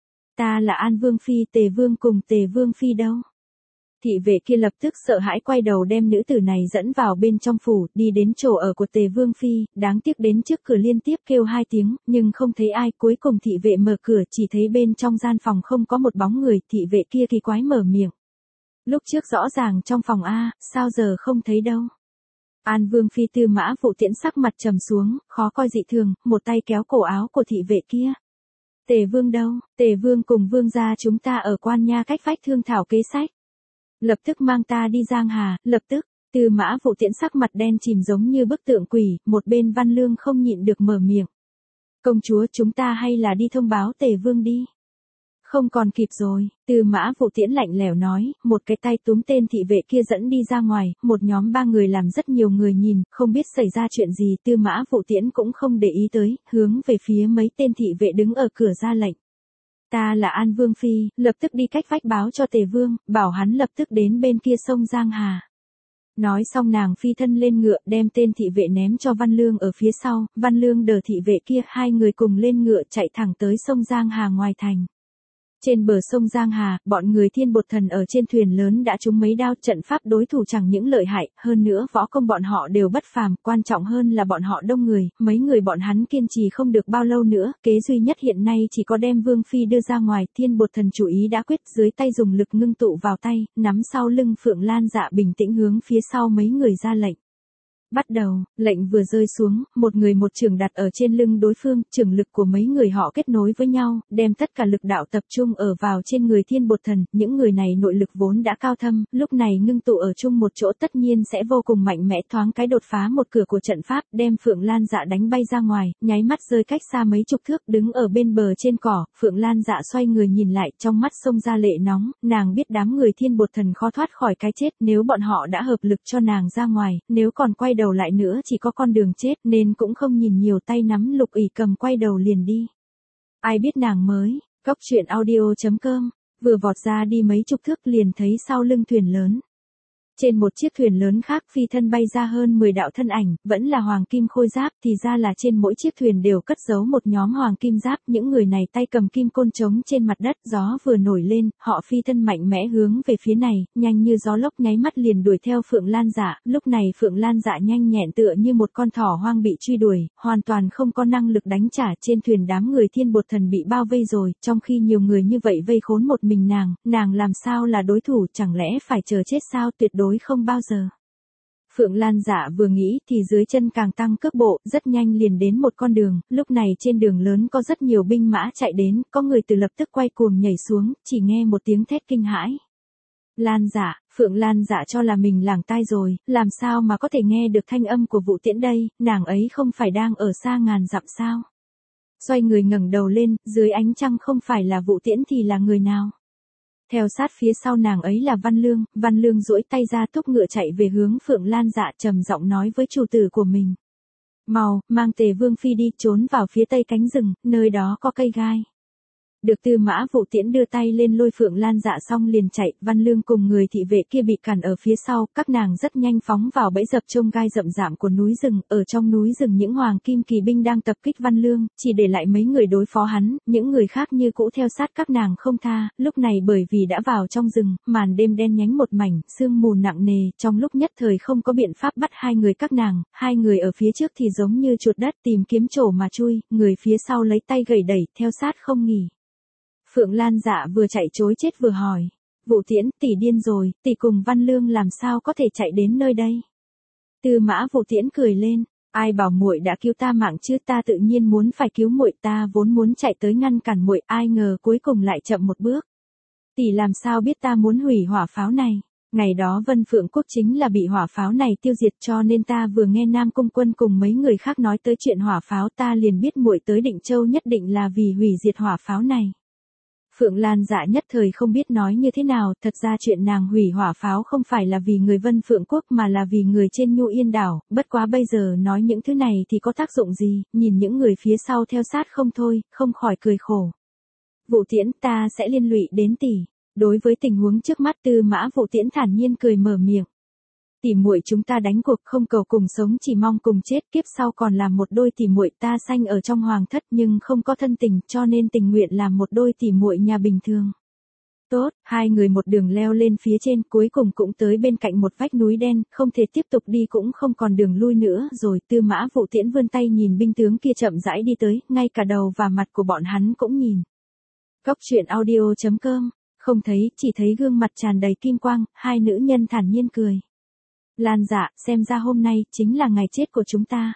Speaker 1: Ta là An Vương Phi, Tề Vương cùng Tề Vương Phi đâu? Thị vệ kia lập tức sợ hãi quay đầu đem nữ tử này dẫn vào bên trong phủ, đi đến chỗ ở của Tề Vương Phi, đáng tiếc đến trước cửa liên tiếp kêu hai tiếng, nhưng không thấy ai, cuối cùng thị vệ mở cửa chỉ thấy bên trong gian phòng không có một bóng người, thị vệ kia kỳ quái mở miệng. Lúc trước rõ ràng trong phòng A, sao giờ không thấy đâu? An Vương Phi Tư Mã Vụ Tiễn sắc mặt trầm xuống, khó coi dị thường, một tay kéo cổ áo của thị vệ kia. Tề Vương đâu? Tề Vương cùng Vương gia chúng ta ở Quan Nha cách vách thương thảo kế sách. Lập tức mang ta đi Giang Hà, lập tức. Tư Mã Vụ Tiễn sắc mặt đen chìm giống như bức tượng quỷ, một bên Văn Lương không nhịn được mở miệng. Công chúa chúng ta hay là đi thông báo Tề Vương đi. Không còn kịp rồi, Tư Mã Vụ Tiễn lạnh lẽo nói, một cái tay túm tên thị vệ kia dẫn đi ra ngoài, một nhóm ba người làm rất nhiều người nhìn, không biết xảy ra chuyện gì, Tư Mã Vụ Tiễn cũng không để ý tới, hướng về phía mấy tên thị vệ đứng ở cửa ra lệnh. Ta là An Vương Phi, lập tức đi cách vách báo cho Tề Vương, bảo hắn lập tức đến bên kia sông Giang Hà. Nói xong nàng phi thân lên ngựa đem tên thị vệ ném cho Văn Lương ở phía sau, Văn Lương đỡ thị vệ kia, hai người cùng lên ngựa chạy thẳng tới sông Giang Hà ngoài thành. Trên bờ sông Giang Hà, bọn người Thiên Bột Thần ở trên thuyền lớn đã trúng mấy đao, trận pháp đối thủ chẳng những lợi hại, hơn nữa võ công bọn họ đều bất phàm, quan trọng hơn là bọn họ đông người, mấy người bọn hắn kiên trì không được bao lâu nữa, kế duy nhất hiện nay chỉ có đem Vương Phi đưa ra ngoài, Thiên Bột Thần chủ ý đã quyết, dưới tay dùng lực ngưng tụ vào tay, nắm sau lưng Phượng Lan Dạ bình tĩnh hướng phía sau mấy người ra lệnh. Bắt đầu, lệnh vừa rơi xuống, một người một chưởng đặt ở trên lưng đối phương, chưởng lực của mấy người họ kết nối với nhau, đem tất cả lực đạo tập trung ở vào trên người Thiên Bột Thần, những người này nội lực vốn đã cao thâm, lúc này ngưng tụ ở chung một chỗ tất nhiên sẽ vô cùng mạnh mẽ, thoáng cái đột phá một cửa của trận pháp, đem Phượng Lan Dạ đánh bay ra ngoài, nháy mắt rơi cách xa mấy chục thước, đứng ở bên bờ trên cỏ, Phượng Lan Dạ xoay người nhìn lại, trong mắt xông ra lệ nóng, nàng biết đám người Thiên Bột Thần khó thoát khỏi cái chết, nếu bọn họ đã hợp lực cho nàng ra ngoài, nếu còn quay đầu lại nữa chỉ có con đường chết, nên cũng không nhìn nhiều, tay nắm lục ỷ cầm quay đầu liền đi. Ai biết nàng mới, cốc truyện audio chấm com, vừa vọt ra đi mấy chục thước liền thấy sau lưng thuyền lớn. Trên một chiếc thuyền lớn khác phi thân bay ra hơn mười đạo thân ảnh, vẫn là hoàng kim khôi giáp, thì ra là trên mỗi chiếc thuyền đều cất giấu một nhóm hoàng kim giáp, những người này tay cầm kim côn trống trên mặt đất, gió vừa nổi lên, họ phi thân mạnh mẽ hướng về phía này, nhanh như gió lốc nháy mắt liền đuổi theo Phượng Lan Dạ, lúc này Phượng Lan Dạ nhanh nhẹn tựa như một con thỏ hoang bị truy đuổi, hoàn toàn không có năng lực đánh trả, trên thuyền đám người Thiên Bột Thần bị bao vây rồi, trong khi nhiều người như vậy vây khốn một mình nàng, nàng làm sao là đối thủ, chẳng lẽ phải chờ chết sao, tuyệt đối không bao giờ. Phượng Lan Dạ vừa nghĩ thì dưới chân càng tăng cước bộ, rất nhanh liền đến một con đường, lúc này trên đường lớn có rất nhiều binh mã chạy đến, có người từ lập tức quay cuồng nhảy xuống, chỉ nghe một tiếng thét kinh hãi. Lan Dạ, Phượng Lan Dạ cho là mình làng tai rồi, làm sao mà có thể nghe được thanh âm của Vụ Tiễn đây, nàng ấy không phải đang ở xa ngàn dặm sao? Xoay người ngẩng đầu lên, dưới ánh trăng không phải là Vụ Tiễn thì là người nào? Theo sát phía sau nàng ấy là Văn Lương, Văn Lương duỗi tay ra thúc ngựa chạy về hướng Phượng Lan Dạ, trầm giọng nói với chủ tử của mình. Mau, mang Tề Vương Phi đi, trốn vào phía tây cánh rừng, nơi đó có cây gai. Được Tư Mã Vụ Tiễn đưa tay lên lôi Phượng Lan Dạ xong liền chạy, Văn Lương cùng người thị vệ kia bị cản ở phía sau, các nàng rất nhanh phóng vào bẫy dập chông gai rậm rạp của núi rừng, ở trong núi rừng những hoàng kim kỳ binh đang tập kích Văn Lương, chỉ để lại mấy người đối phó hắn, những người khác như cũ theo sát các nàng không tha, lúc này bởi vì đã vào trong rừng, màn đêm đen nhánh một mảnh, sương mù nặng nề, trong lúc nhất thời không có biện pháp bắt hai người các nàng, hai người ở phía trước thì giống như chuột đất tìm kiếm chỗ mà chui, người phía sau lấy tay gẩy đẩy, theo sát không nghỉ. Phượng Lan Dạ vừa chạy trối chết vừa hỏi, Vụ Tiễn, tỷ điên rồi, tỷ cùng Văn Lương làm sao có thể chạy đến nơi đây? Tư Mã Vụ Tiễn cười lên, ai bảo muội đã cứu ta mạng chứ, ta tự nhiên muốn phải cứu muội, ta vốn muốn chạy tới ngăn cản muội, ai ngờ cuối cùng lại chậm một bước. Tỷ làm sao biết ta muốn hủy hỏa pháo này? Ngày đó Vân Phượng Quốc chính là bị hỏa pháo này tiêu diệt, cho nên ta vừa nghe Nam Cung Quân cùng mấy người khác nói tới chuyện hỏa pháo, ta liền biết muội tới Định Châu nhất định là vì hủy diệt hỏa pháo này. Phượng Lan Dạ nhất thời không biết nói như thế nào, thật ra chuyện nàng hủy hỏa pháo không phải là vì người Vân Phượng Quốc mà là vì người trên Nhu Yên đảo, bất quá bây giờ nói những thứ này thì có tác dụng gì, nhìn những người phía sau theo sát không thôi, không khỏi cười khổ. Vụ Tiễn, ta sẽ liên lụy đến tỷ. Đối với tình huống trước mắt, Tư Mã Vụ Tiễn thản nhiên cười mở miệng. Tỷ muội chúng ta đánh cuộc không cầu cùng sống, chỉ mong cùng chết, kiếp sau còn làm một đôi tỷ muội, ta sanh ở trong hoàng thất nhưng không có thân tình, cho nên tình nguyện làm một đôi tỷ muội nhà bình thường. Tốt, hai người một đường leo lên phía trên, cuối cùng cũng tới bên cạnh một vách núi đen, không thể tiếp tục đi cũng không còn đường lui nữa rồi. Tư Mã Vụ Tiễn vươn tay nhìn binh tướng kia chậm rãi đi tới, ngay cả đầu và mặt của bọn hắn cũng nhìn. Góc truyện audio chấm com, không thấy, chỉ thấy gương mặt tràn đầy kim quang, hai nữ nhân thản nhiên cười. Lan Dạ, xem ra hôm nay chính là ngày chết của chúng ta.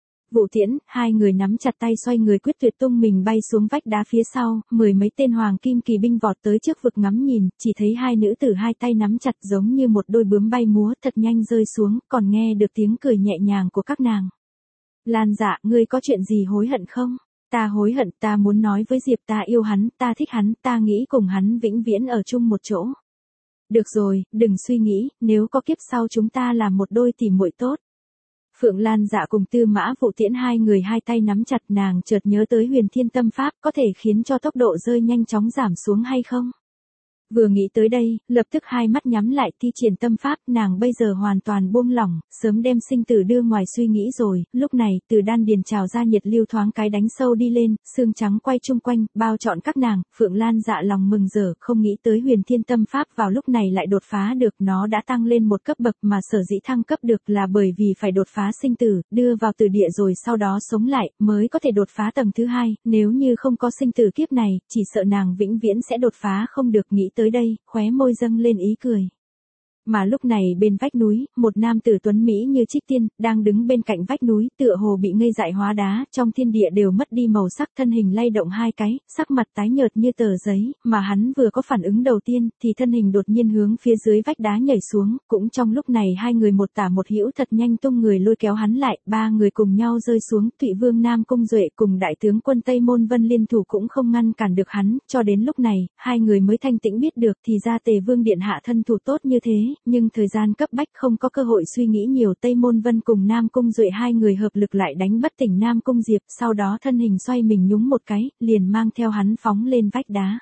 Speaker 1: Vụ Tiễn, hai người nắm chặt tay xoay người quyết tuyệt tung mình bay xuống vách đá phía sau, mười mấy tên hoàng kim kỳ binh vọt tới trước vực ngắm nhìn, chỉ thấy hai nữ tử hai tay nắm chặt giống như một đôi bướm bay múa, thật nhanh rơi xuống, còn nghe được tiếng cười nhẹ nhàng của các nàng. Lan Dạ, ngươi có chuyện gì hối hận không? Ta hối hận, ta muốn nói với Diệp ta yêu hắn, ta thích hắn, ta nghĩ cùng hắn vĩnh viễn ở chung một chỗ. Được rồi, đừng suy nghĩ, nếu có kiếp sau chúng ta làm một đôi tỷ muội tốt. Phượng Lan Dạ cùng Tư Mã Vụ Tiễn hai người hai tay nắm chặt, nàng chợt nhớ tới Huyền Thiên Tâm Pháp, có thể khiến cho tốc độ rơi nhanh chóng giảm xuống hay không? Vừa nghĩ tới đây, lập tức hai mắt nhắm lại thi triển tâm pháp, nàng bây giờ hoàn toàn buông lỏng, sớm đem sinh tử đưa ngoài suy nghĩ rồi, lúc này, từ đan điền trào ra nhiệt lưu thoáng cái đánh sâu đi lên, xương trắng quay chung quanh, bao trọn các nàng, Phượng Lan Dạ lòng mừng rỡ, không nghĩ tới Huyền Thiên Tâm Pháp vào lúc này lại đột phá được, nó đã tăng lên một cấp bậc mà sở dĩ thăng cấp được là bởi vì phải đột phá sinh tử, đưa vào tử địa rồi sau đó sống lại, mới có thể đột phá tầng thứ hai, nếu như không có sinh tử kiếp này, chỉ sợ nàng vĩnh viễn sẽ đột phá không được. Nghĩ tới đây, khóe môi dâng lên ý cười. Mà lúc này bên vách núi, một nam tử tuấn Mỹ như trích tiên, đang đứng bên cạnh vách núi, tựa hồ bị ngây dại hóa đá, trong thiên địa đều mất đi màu sắc, thân hình lay động hai cái, sắc mặt tái nhợt như tờ giấy, mà hắn vừa có phản ứng đầu tiên, thì thân hình đột nhiên hướng phía dưới vách đá nhảy xuống, cũng trong lúc này hai người một tả một hữu thật nhanh tung người lôi kéo hắn lại, ba người cùng nhau rơi xuống, Thụy Vương Nam Cung Duệ cùng đại tướng quân Tây Môn Vân liên thủ cũng không ngăn cản được hắn, cho đến lúc này, hai người mới thanh tĩnh biết được thì ra Tề Vương điện hạ thân thủ tốt như thế. Nhưng thời gian cấp bách không có cơ hội suy nghĩ nhiều, Tây Môn Vân cùng Nam Cung Duệ hai người hợp lực lại đánh bất tỉnh Nam Cung Diệp, sau đó thân hình xoay mình nhúng một cái, liền mang theo hắn phóng lên vách đá.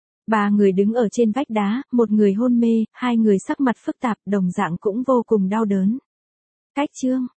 Speaker 1: Ba người đứng ở trên vách đá, một người hôn mê, hai người sắc mặt phức tạp, đồng dạng cũng vô cùng đau đớn. Cách chương